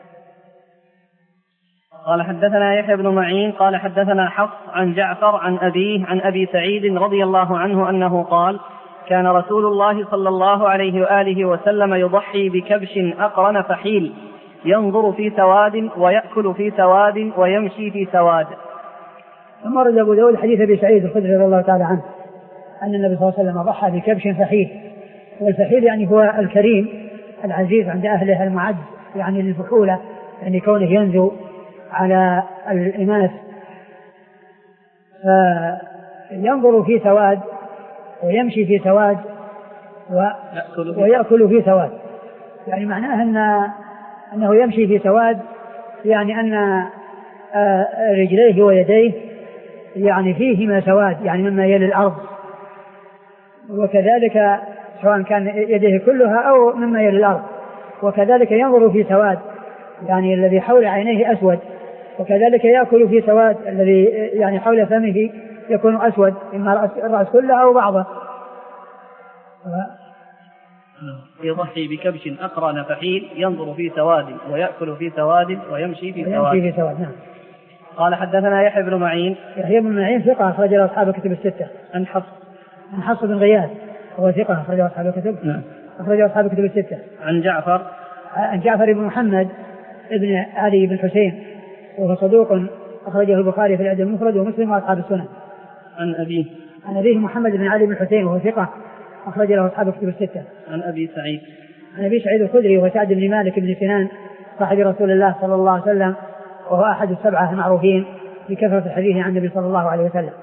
قال حدثنا يحيى بن معين قال حدثنا حفص عن جعفر عن أبيه عن أبي سعيد رضي الله عنه أنه قال كان رسول الله صلى الله عليه وآله وسلم يضحي بكبش أقرن فحيل ينظر في سواد ويأكل في سواد ويمشي في سواد. ثم ورد أبو داود حديث أبي سعيد الخدري رضي الله تعالى عنه أن النبي صلى الله عليه وسلم ضحى بكبش فحيل، والفحيل يعني هو الكريم العزيز عند أهله المعد يعني للفحولة يعني كونه ينزو على الإناث، فينظر في سواد ويمشي في سواد ويأكل في سواد، يعني معناه أن أنه يمشي في سواد يعني أن رجليه ويديه يعني فيهما سواد يعني مما يلي الأرض، وكذلك سواء كان يديه كلها أو مما يلي الأرض، وكذلك ينظر في سواد يعني الذي حول عينيه أسود، وكذلك يأكل في سواد الذي يعني حول فمه يكون أسود إما الرأس كله أو بعضه. يضحي بكبش أقرن فحيل ينظر في سواد ويأكل في سواد ويمشي في سواد. ويمشي في سواد. نعم. قال حدثنا يحيى بن معين. يحيى بن معين ثقة أخرج له أصحاب الكتب الستة. عن حفص. عن حفص بن غياث هو ثقة أخرج له أصحاب الكتب. نعم. أخرج له أصحاب الكتب الستة. عن جعفر. عن جعفر بن محمد ابن علي بن حسين وهو صدوق أخرجه البخاري في الأدب المفرد ومسلم وأصحاب السنن. عن أبيه. عن أبيه محمد بن علي بن حسين وهو ثقة أخرج له أصحاب الكتب الستة. عن أبي سعيد. عن أبي سعيد الخدري وهو سعد بن مالك بن سنان صاحب رسول الله صلى الله عليه وسلم وهو أحد السبعة المعروفين بكثرة الحديث عن النبي صلى الله عليه وسلم.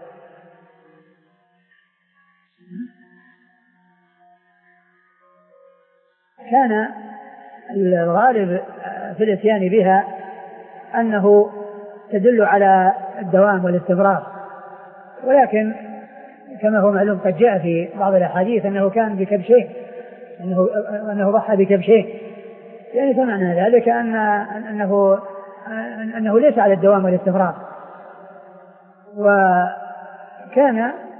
كان الغالب في الاتيان بها أنه تدل على الدوام والاستمرار، ولكن كما هو معلوم قد جاء في بعض الأحاديث أنه كان بكبشين أنه, أنه ضحى بكبشين، يعني فمعنى ذلك أن أنه, أنه ليس على الدوام والاستمرار. وكان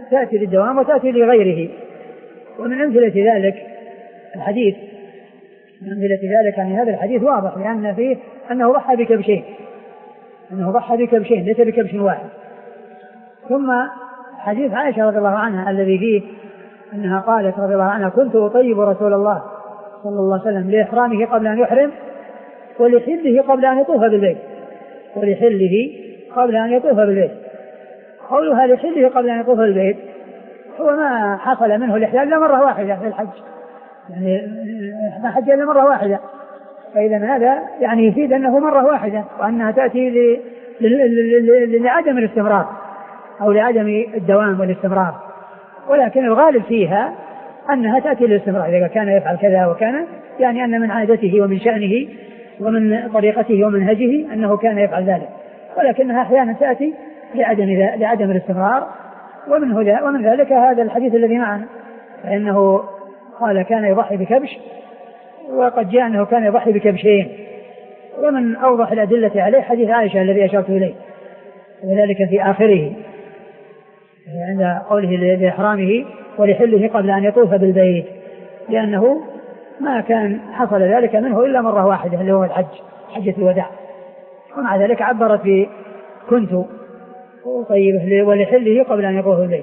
تأتي للدوام وتأتي لغيره. ومن أمثلة ذلك الحديث، من أمثلة ذلك يعني هذا الحديث واضح لأن فيه أنه ضحى بكبشين، أنه ضحى بكبشين ليس بكبش واحد. ثم حديث عائشة رضي الله عنها الذي فيه أنها قالت رضي الله عنها: كنت أطيب رسول الله صلى الله عليه وسلم لإحرامه قبل أن يحرم ولحله قبل أن يطوف بالبيت، ولحله قبل أن يطوف بالبيت. قولها لحله قبل أن يطوف بالبيت هو ما حصل منه الإحلال إلا مرة واحدة في الحج، يعني ما حج إلا مرة واحدة، فإذا هذا يعني يفيد أنه مرة واحدة وأنها تأتي لعدم الاستمرار أو لعدم الدوام والاستمرار. ولكن الغالب فيها أنها تأتي للاستمرار، إذا كان يفعل كذا وكان يعني أن من عادته ومن شأنه ومن طريقته ومنهجه أنه كان يفعل ذلك، ولكنها أحيانا تأتي لعدم لعدم الاستمرار. ومن ومن ذلك هذا الحديث الذي معنا، فإنه قال كان يضحي بكبش، وقد جاء أنه كان يضحي بكبشين. ومن أوضح الأدلة عليه حديث عائشة الذي أشرت إليه، وذلك في آخره عند قوله لإحرامه ولحله قبل أن يطوف بالبيت، لأنه ما كان حصل ذلك منه إلا مرة واحدة اللي هو الحج، حجة الوداع. ومع ذلك عبرت في كنت طيب ولحله قبل أن يطوف بالبيت.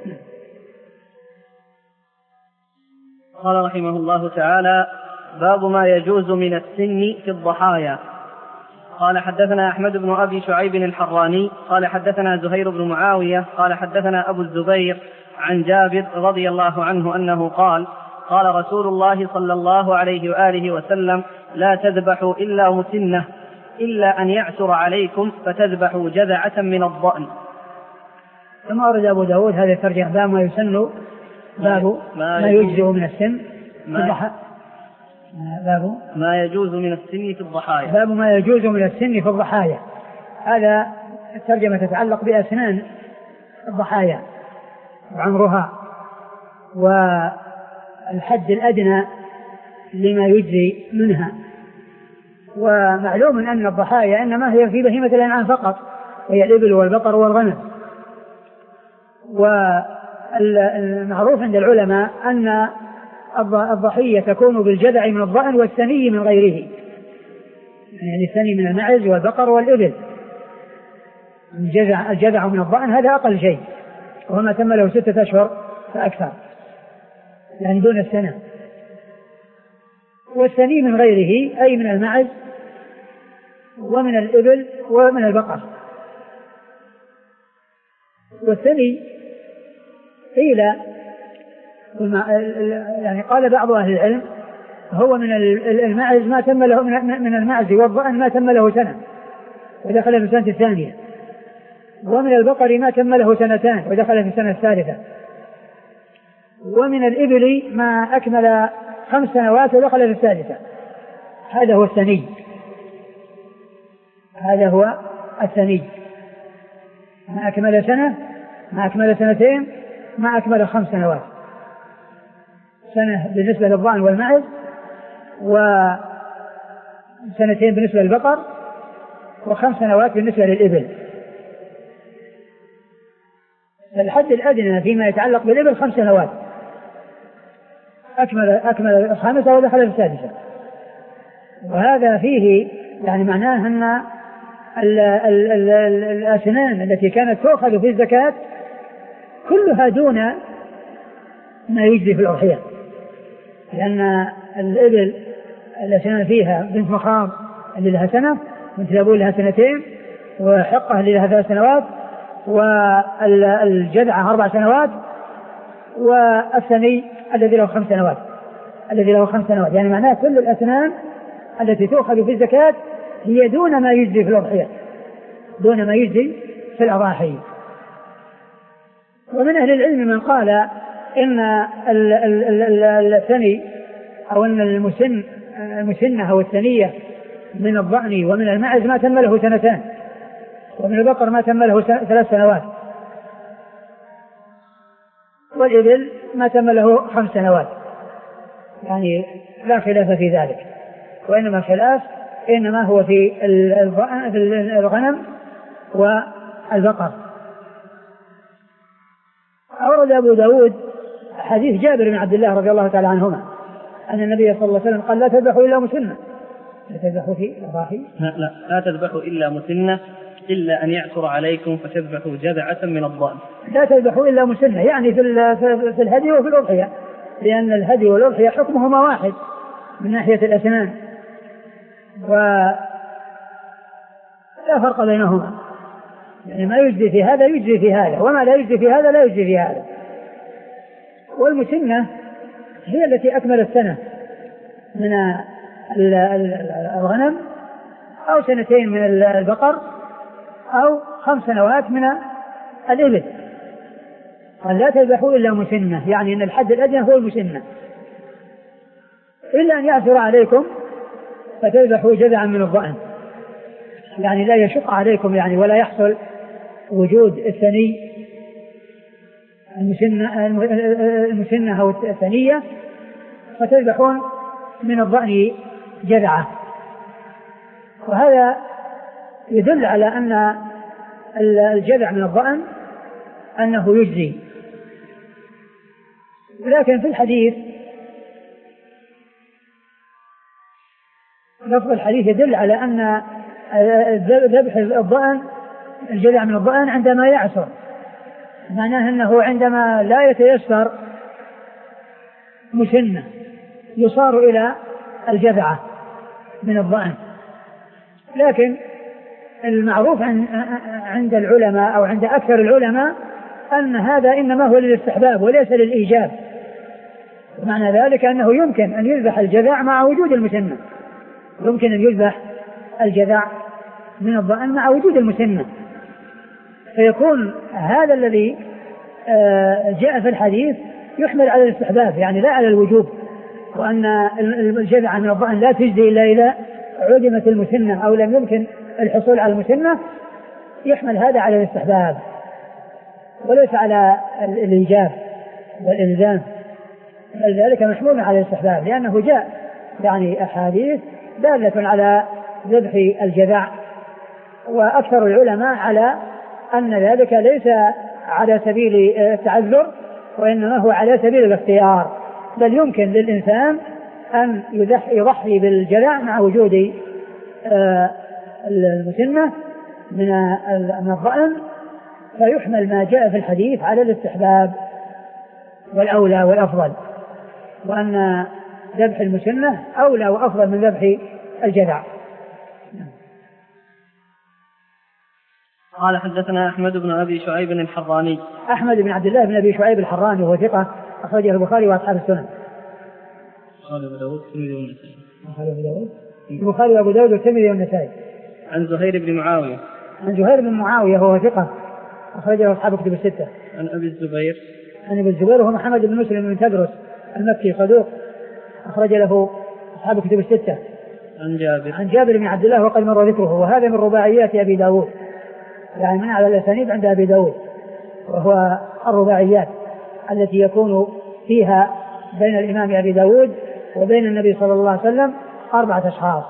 قال رحمه الله تعالى: باب ما يجوز من السن في الضحايا. قال حدثنا أحمد بن أبي شعيب الحراني قال حدثنا زهير بن معاوية قال حدثنا أبو الزبير عن جابر رضي الله عنه أنه قال: قال رسول الله صلى الله عليه وآله وسلم: لا تذبحوا إلا مسنة إلا أن يعسر عليكم فتذبحوا جذعة من الضأن. ثم أورد أبو داود هذا الترجمة: باب ما يسن، باب ما, ما يجزئ من السن ما, باب ما يجوز من السن في الضحايا. باب ما يجوز من السن في الضحايا. هذا الترجمة تتعلق بأسنان الضحايا وعمرها والحد الأدنى لما يجزي منها. ومعلوم أن الضحايا إنما هي في بهيمة الأنعام فقط، وهي الإبل والبقر والغنم. والمعروف عند العلماء أن الضحية تكون بالجذع من الضأن والثني من غيره، يعني الثني من المعز والبقر والإبل. الجذع, الجذع من الضأن هذا أقل شيء، وما تم له ستة أشهر فأكثر، يعني دون السنة. والثني من غيره أي من المعز ومن الإبل ومن البقر. والثني قيل يعني قال بعض أهل العلم هو من المعز ما تم له من المعز والضأن ما تم له سنة ودخل في السنة الثانية، ومن البقر ما تم له سنتان ودخل في السنة الثالثة، ومن الإبل ما أكمل خمس سنوات ودخل في الثالثة. هذا هو الثني، هذا هو الثني، ما أكمل سنة، ما أكمل سنتين، ما أكمل خمس سنوات. سنة بالنسبة للضأن والمعز، وسنتين بالنسبة للبقر، وخمس سنوات بالنسبة للإبل. الحد الأدنى فيما يتعلق بالإبل خمس سنوات، أكمل أكمل الخامسة ودخل في السادسة. وهذا فيه يعني معناه أن ال ال ال ال الأسنان التي كانت تؤخذ في الزكاة كلها دون ما يجزي في الأضحية، لأن الإبل الأسنان فيها بنت مخاض اللي لها سنة، بنت لابون لها سنتين، وحقة اللي لها ثلاث سنوات، والجذعة أربع سنوات، والثني الذي له خمس سنوات الذي له خمس سنوات يعني معناه كل الأسنان التي تؤخذ في الزكاة هي دون ما يجزي في الأضحية، دون ما يجزي في الأضاحي. ومن أهل العلم من قال إن الثني أو أن المسن المسنة أو الثنية من الضأن ومن المعز ما تم له سنتان، ومن البقر ما تم له ثلاث سنوات، والإبل ما تم له خمس سنوات، يعني لا خلاف في ذلك. وإنما الخلاف إنما هو في الغنم والبقر. أورد أبو داود حديث جابر بن عبد الله رضي الله تعالى عنهما أن النبي صلى الله عليه وسلم قال لا تذبحوا إلا مسنة. لا تذبحوا في الأضاحي لا, لا لا تذبحوا إلا مسنة إلا أن يعثر عليكم فتذبحوا جذعة من الضأن. لا تذبحوا إلا مسنة يعني في في الهدي وفي الأضحية، لأن الهدي والأضحية حكمهما واحد من ناحية الأسنان ولا فرق بينهما، يعني ما يجزي في هذا يجزي في هذا، وما لا يجزي في هذا لا يجزي في هذا. والمسنة هي التي أكملت سنة من الغنم أو سنتين من البقر أو خمس سنوات من الإبل. قال لا تذبحوا إلا مسنة، يعني أن الحد الأدنى هو المسنة، إلا أن يعثر عليكم فتذبحوا جذعا من الضأن، يعني لا يشق عليكم يعني ولا يحصل وجود الثني المسنة, المسنة أو الثنية، فتذبحون من الضأن جذعة. وهذا يدل على أن الجذع من الضأن أنه يجزي. لكن في الحديث لفظ الحديث يدل على أن ذبح الضأن الجذع من الضأن عندما يعثر، معناه أنه عندما لا يتيسر مسنة يصار إلى الجذعة من الضأن. لكن المعروف عند العلماء أو عند أكثر العلماء أن هذا إنما هو للاستحباب وليس للإيجاب، معنى ذلك أنه يمكن أن يذبح الجذع مع وجود المسنة، يمكن أن يذبح الجذع من الضأن مع وجود المسنة، فيكون هذا الذي جاء في الحديث يحمل على الاستحباب يعني لا على الوجوب، وأن الجذع من الضأن لا تجزي إلا إذا عدمت المسنة أو لم يمكن الحصول على المسنة، يحمل هذا على الاستحباب وليس على الإيجاب والإلزام، بل ذلك محمول على الاستحباب، لأنه جاء يعني أحاديث دالة على ذبح الجذع، وأكثر العلماء على أن ذلك ليس على سبيل التعذر وإنما هو على سبيل الاختيار، بل يمكن للإنسان أن يضحي بالجذع مع وجود المسنة من الضأن، فيحمل ما جاء في الحديث على الاستحباب والأولى والأفضل، وأن ذبح المسنة أولى وأفضل من ذبح الجذع. قال حدثنا أحمد بن أبي شعيب الحراني. أحمد بن عبد الله بن أبي شعيب الحراني وهو ثقة أخرجه البخاري وأصحاب السنن. قال أبو داود الترمذي والنسائي. قال أبو داود البخاري وأبو داود والترمذي والنسائي. عن زهير بن معاوية. عن زهير بن معاوية وهو ثقة أخرجه أصحاب كتب الستة. عن أبي الزبير. عن أبي الزبير وهو محمد بن مسلم بن تدرس المكي صدوق أخرج له أصحاب كتب الستة. عن جابر. عن جابر بن عبد الله وقد مر ذكره، وهذا من رباعيات أبي داود، يعني من على الأسانيد عند أبي داود، وهو الرباعيات التي يكون فيها بين الإمام أبي داود وبين النبي صلى الله عليه وسلم أربعة أشخاص.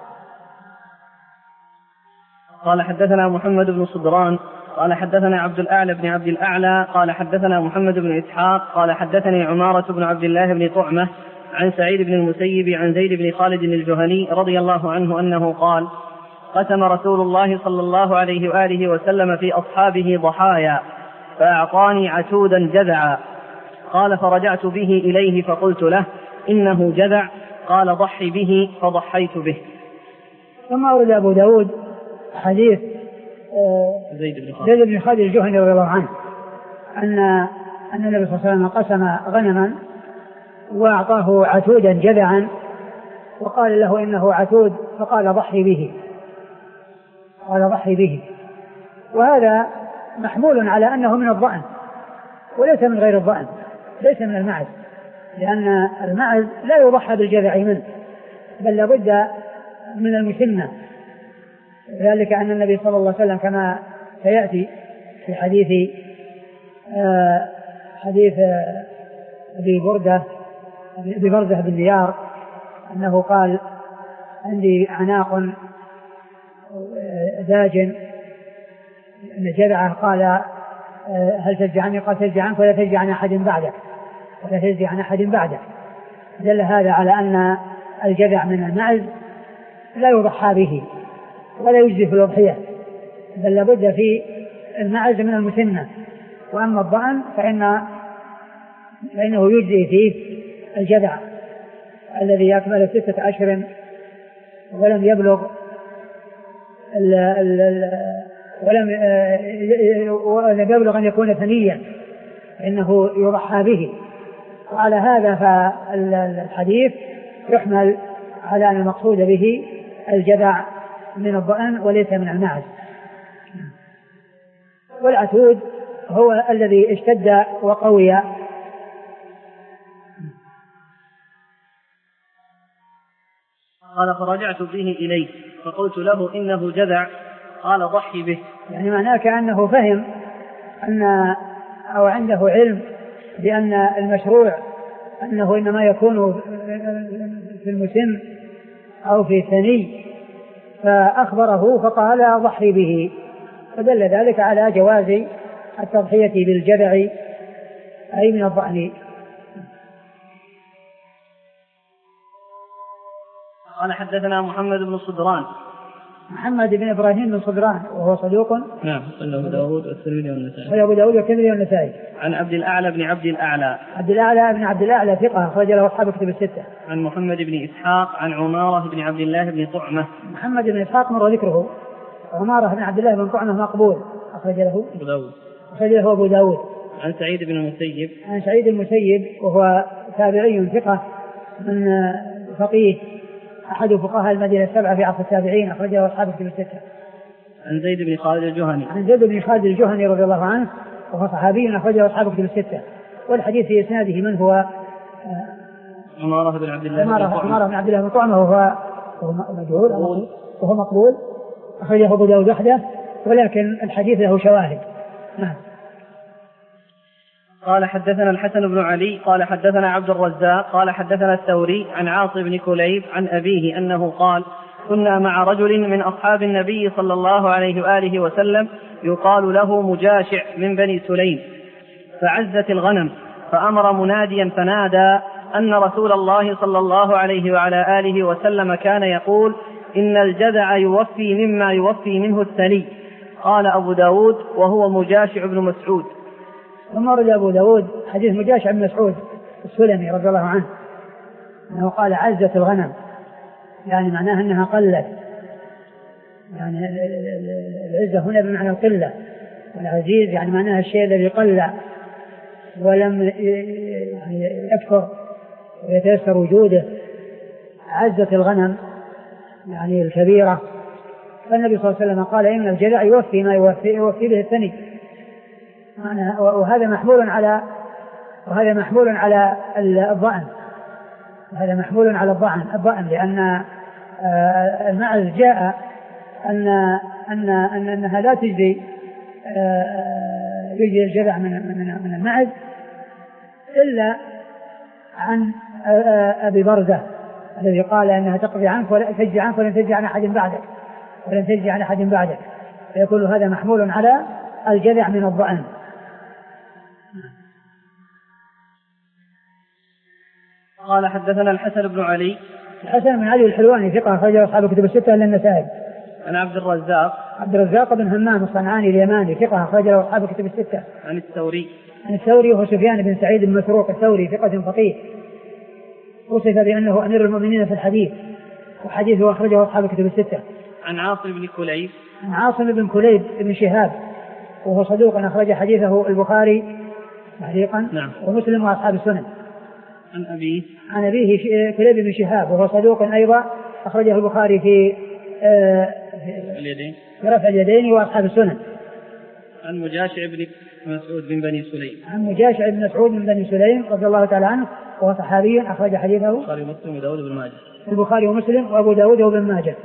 قال حدثنا محمد بن صدران قال حدثنا عبد الأعلى بن عبد الأعلى قال حدثنا محمد بن إسحاق قال حدثني عمارة بن عبد الله بن طعمة عن سعيد بن المسيب عن زيد بن خالد الجهني رضي الله عنه أنه قال: قسم رسول الله صلى الله عليه وآله وسلم في أصحابه ضحايا فأعطاني عتودا جذعا، قال: فرجعت به إليه فقلت له: إنه جذع، قال: ضحي به، فضحيت به. ثم أورد أبو داود حديث زيد بن خالد الجهني رضي الله عنه أن أن النبي صلى الله عليه وسلم قسم غنما وأعطاه عتودا جذعا وقال له إنه عتود، فقال: ضحي به، قال: ضحي به. وهذا محمول على أنه من الضأن وليس من غير الضأن، ليس من المعز، لأن المعز لا يضحى بالجذع منه بل لابد من المسنة، ذلك أن النبي صلى الله عليه وسلم كما سيأتي في حديث آه حديث آه أبي بردة أبي بردة بن ديار أنه قال: عندي عناق داج جذعه، قال هل تجزي عني؟ قال تجزي عنك ولا تجزي عن أحد بعدك ولا تجزي عن أحد بعدك. دل هذا على أن الجذع من المعز لا يضحى به ولا يجزي في الأضحية، بل لابد في المعز من المسنة، وأما الضأن فإن فإنه يجزي فيه الجذع الذي يكمل ستة أشهر ولم يبلغ ال ال ال ولم ولم يبلغ أن يكون ثنيا، إنه يضحى به. وعلى هذا فالحديث يحمل على أن المقصود به الجذع من الضأن وليس من المعز. والعتود هو الذي اشتد وقوي. قال فرجعت به إليه فقلت له إنه جذع، قال ضحي به. يعني معناه كأنه فهم أن أو عنده علم بأن المشروع أنه إنما يكون في المسن أو في الثني، فأخبره فقال ضحي به، فدل ذلك على جواز التضحية بالجذع أي من الضأن. قال حدثنا محمد بن صدران. محمد بن إبراهيم بن صدران وهو صدوق. نعم. قال أبو داود والترمذي والنسائي. قال أبو داود والترمذي والنسائي. عن عبد الأعلى بن عبد الأعلى. عبد الأعلى بن عبد الأعلى ثقة أخرج له أصحاب الكتب الستة. عن محمد بن إسحاق عن عمارة بن عبد الله بن طعمة. محمد بن إسحاق مر ذكره. عمارة بن عبد الله بن طعمة مقبول أخرج له أبو داود. أخرج له أبو داود. عن سعيد بن المسيب. عن سعيد المسيب وهو تابعي ثقة من فقيه أحد فقهاء المدينة السبعة في عصر التابعين أخرج له أصحاب الكتب الستة. عن زيد بن خالد الجهني. عن زيد بن خالد الجهني رضي الله عنه وهو صحابي أخرج له أصحاب الكتب الستة. والحديث في إسناده من هو؟ عمارة بن عبد الله بن طعمة. عمارة بن عبد الله بن طعمة وهو مجهول وهو مقبول أخرجه أبو داود وحده، ولكن الحديث له شواهد. نعم. قال حدثنا الحسن بن علي قال حدثنا عبد الرزاق قال حدثنا الثوري عن عاصم بن كليب عن أبيه أنه قال كنا مع رجل من أصحاب النبي صلى الله عليه وآله وسلم يقال له مجاشع من بني سليم، فعزت الغنم فأمر مناديا فنادى أن رسول الله صلى الله عليه وعلى آله وسلم كان يقول إن الجذع يوفي مما يوفي منه الثني. قال أبو داود وهو مجاشع بن مسعود. ثم ورد أبو داود حديث مجاشع بن مسعود السلمي رضي الله عنه أنه قال عزت الغنم، يعني معناها أنها قلت، يعني العزة هنا بمعنى القلة، والعزيز يعني معناها الشيء الذي قل ولم يكثر ويتيسر وجوده. عزت الغنم يعني الكبيرة. فالنبي صلى الله عليه وسلم قال إن الجذع يوفي ما يوفي, يوفي به الثني، وهذا محمول على وهذا محمول على الضأن وهذا محمول على الضأن الضأن لأن المعز جاء أن أن أن أنها لا تجزي يجزي الجذع من من المعز إلا عن أبي برزة الذي قال أنها تقضي عنك ولا تجزي عنك ولن تجزي عن أحد بعدك ولن تجزي عن أحد بعدك فيقول هذا محمول على الجذع من الضأن. قال حدثنا الحسن بن علي. الحسن بن علي الحلواني ثقة أخرج أصحاب الكتب الستة إلا النسائي. عن عبد الرزاق. عبد الرزاق بن همام الصنعاني اليماني ثقة أخرج أصحاب الكتب الستة. عن الثوري. عن الثوري وهو سفيان بن سعيد بن مسروق الثوري ثقة فقيه وصف بأنه أمير المؤمنين في الحديث وحديثه أخرجه أصحاب الكتب الستة. عن عاصم بن كليب. عن عاصم بن كليب بن شهاب وهو صدوق أخرج حديثه البخاري تعليقا نعم. ومسلم وأصحاب السنن. عن أبيه. عن أبيه كليب بن شهاب وهو صدوق أيضا أخرجه البخاري في اليدين في رفع اليدين وأصحاب السنن. عن مجاشع بن مسعود بن بني سليم. عن مجاشع بن مسعود من بني سليم رضي الله تعالى عنه وهو صحابي أخرج حديثه البخاري ومسلم وداود بن ماجه. البخاري ومسلم وأبو داود وابن ماجه.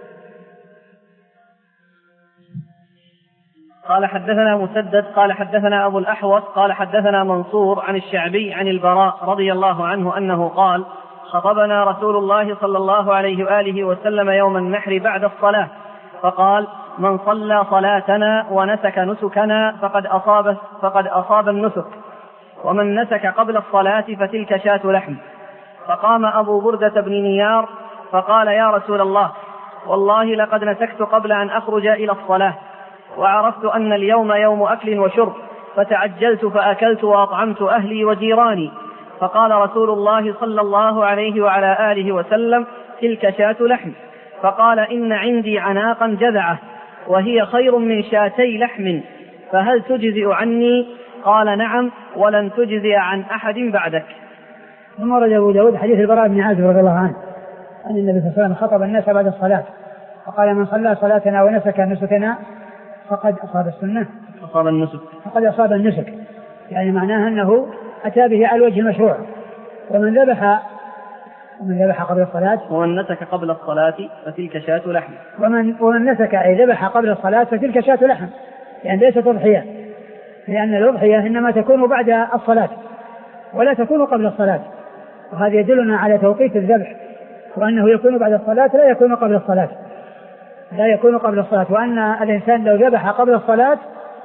قال حدثنا مسدد قال حدثنا أبو الأحوص قال حدثنا منصور عن الشعبي عن البراء رضي الله عنه أنه قال خطبنا رسول الله صلى الله عليه وآله وسلم يوم النحر بعد الصلاة فقال من صلى صلاتنا ونسك نسكنا فقد أصاب, فقد أصاب النسك، ومن نسك قبل الصلاة فتلك شاة لحم. فقام أبو بردة بن نيار فقال يا رسول الله والله لقد نسكت قبل أن أخرج إلى الصلاة، وعرفت أن اليوم يوم أكل وشرب، فتعجلت فأكلت وأطعمت أهلي وجيراني. فقال رسول الله صلى الله عليه وعلى آله وسلم تلك شاة لحم. فقال إن عندي عناقا جذعة وهي خير من شاتي لحم، فهل تجزئ عني؟ قال نعم، ولن تجزئ عن أحد بعدك. ثم ورد أبو داود حديث البراء بن عازب رضي الله عنه أن النبي صلى الله عليه وسلم خطب الناس بعد الصلاة فقال من صلى صلاتنا ونسك نسكنا فقد أصاب السنة، أصاب النسك، فقد أصاب النسك، يعني معناها أنه أتى به على الوجه المشروع. ومن ذبح ومن ذبح قبل الصلاة ومن نسك قبل الصلاة فتلك شاة لحم. ومن, ومن نسك أي ذبح قبل الصلاة فتلك شاة لحم، يعني ليست أضحية، لأن الأضحية إنما تكون بعد الصلاة ولا تكون قبل الصلاة، وهذا يدلنا على توقيت الذبح، وأنه يكون بعد الصلاة لا يكون قبل الصلاة لا يكون قبل الصلاة وأن الإنسان لو ذبح قبل الصلاة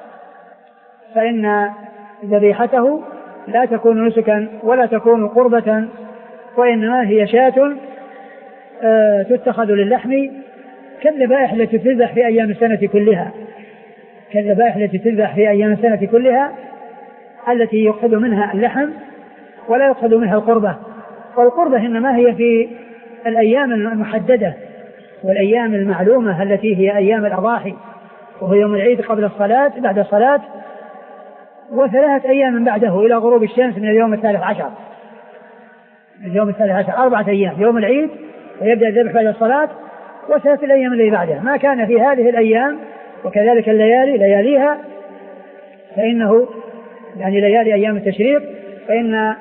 فإن ذبيحته لا تكون نسكا ولا تكون قربة، وإنما هي شاة تتخذ للحم كالذبائح التي تذبح في أيام السنة كلها كالذبائح التي تذبح في أيام السنة كلها التي يؤخذ منها اللحم ولا يؤخذ منها القربة. والقربة إنما هي في الأيام المحددة والأيام المعلومة التي هي أيام الأضاحي، وهو يوم العيد قبل الصلاة بعد الصلاة وثلاثة أيام بعده إلى غروب الشمس من اليوم الثالث عشر اليوم الثالث عشر أربعة أيام يوم العيد ويبدأ الذبح بعد الصلاة وثلاثة الأيام اللي بعدها. ما كان في هذه الأيام وكذلك الليالي لياليها فإنه يعني ليالي أيام التشريق فإن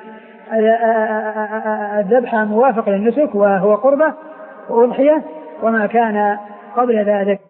الذبح موافق للنسك وهو قربة وأضحية، وما كان قبل ذلك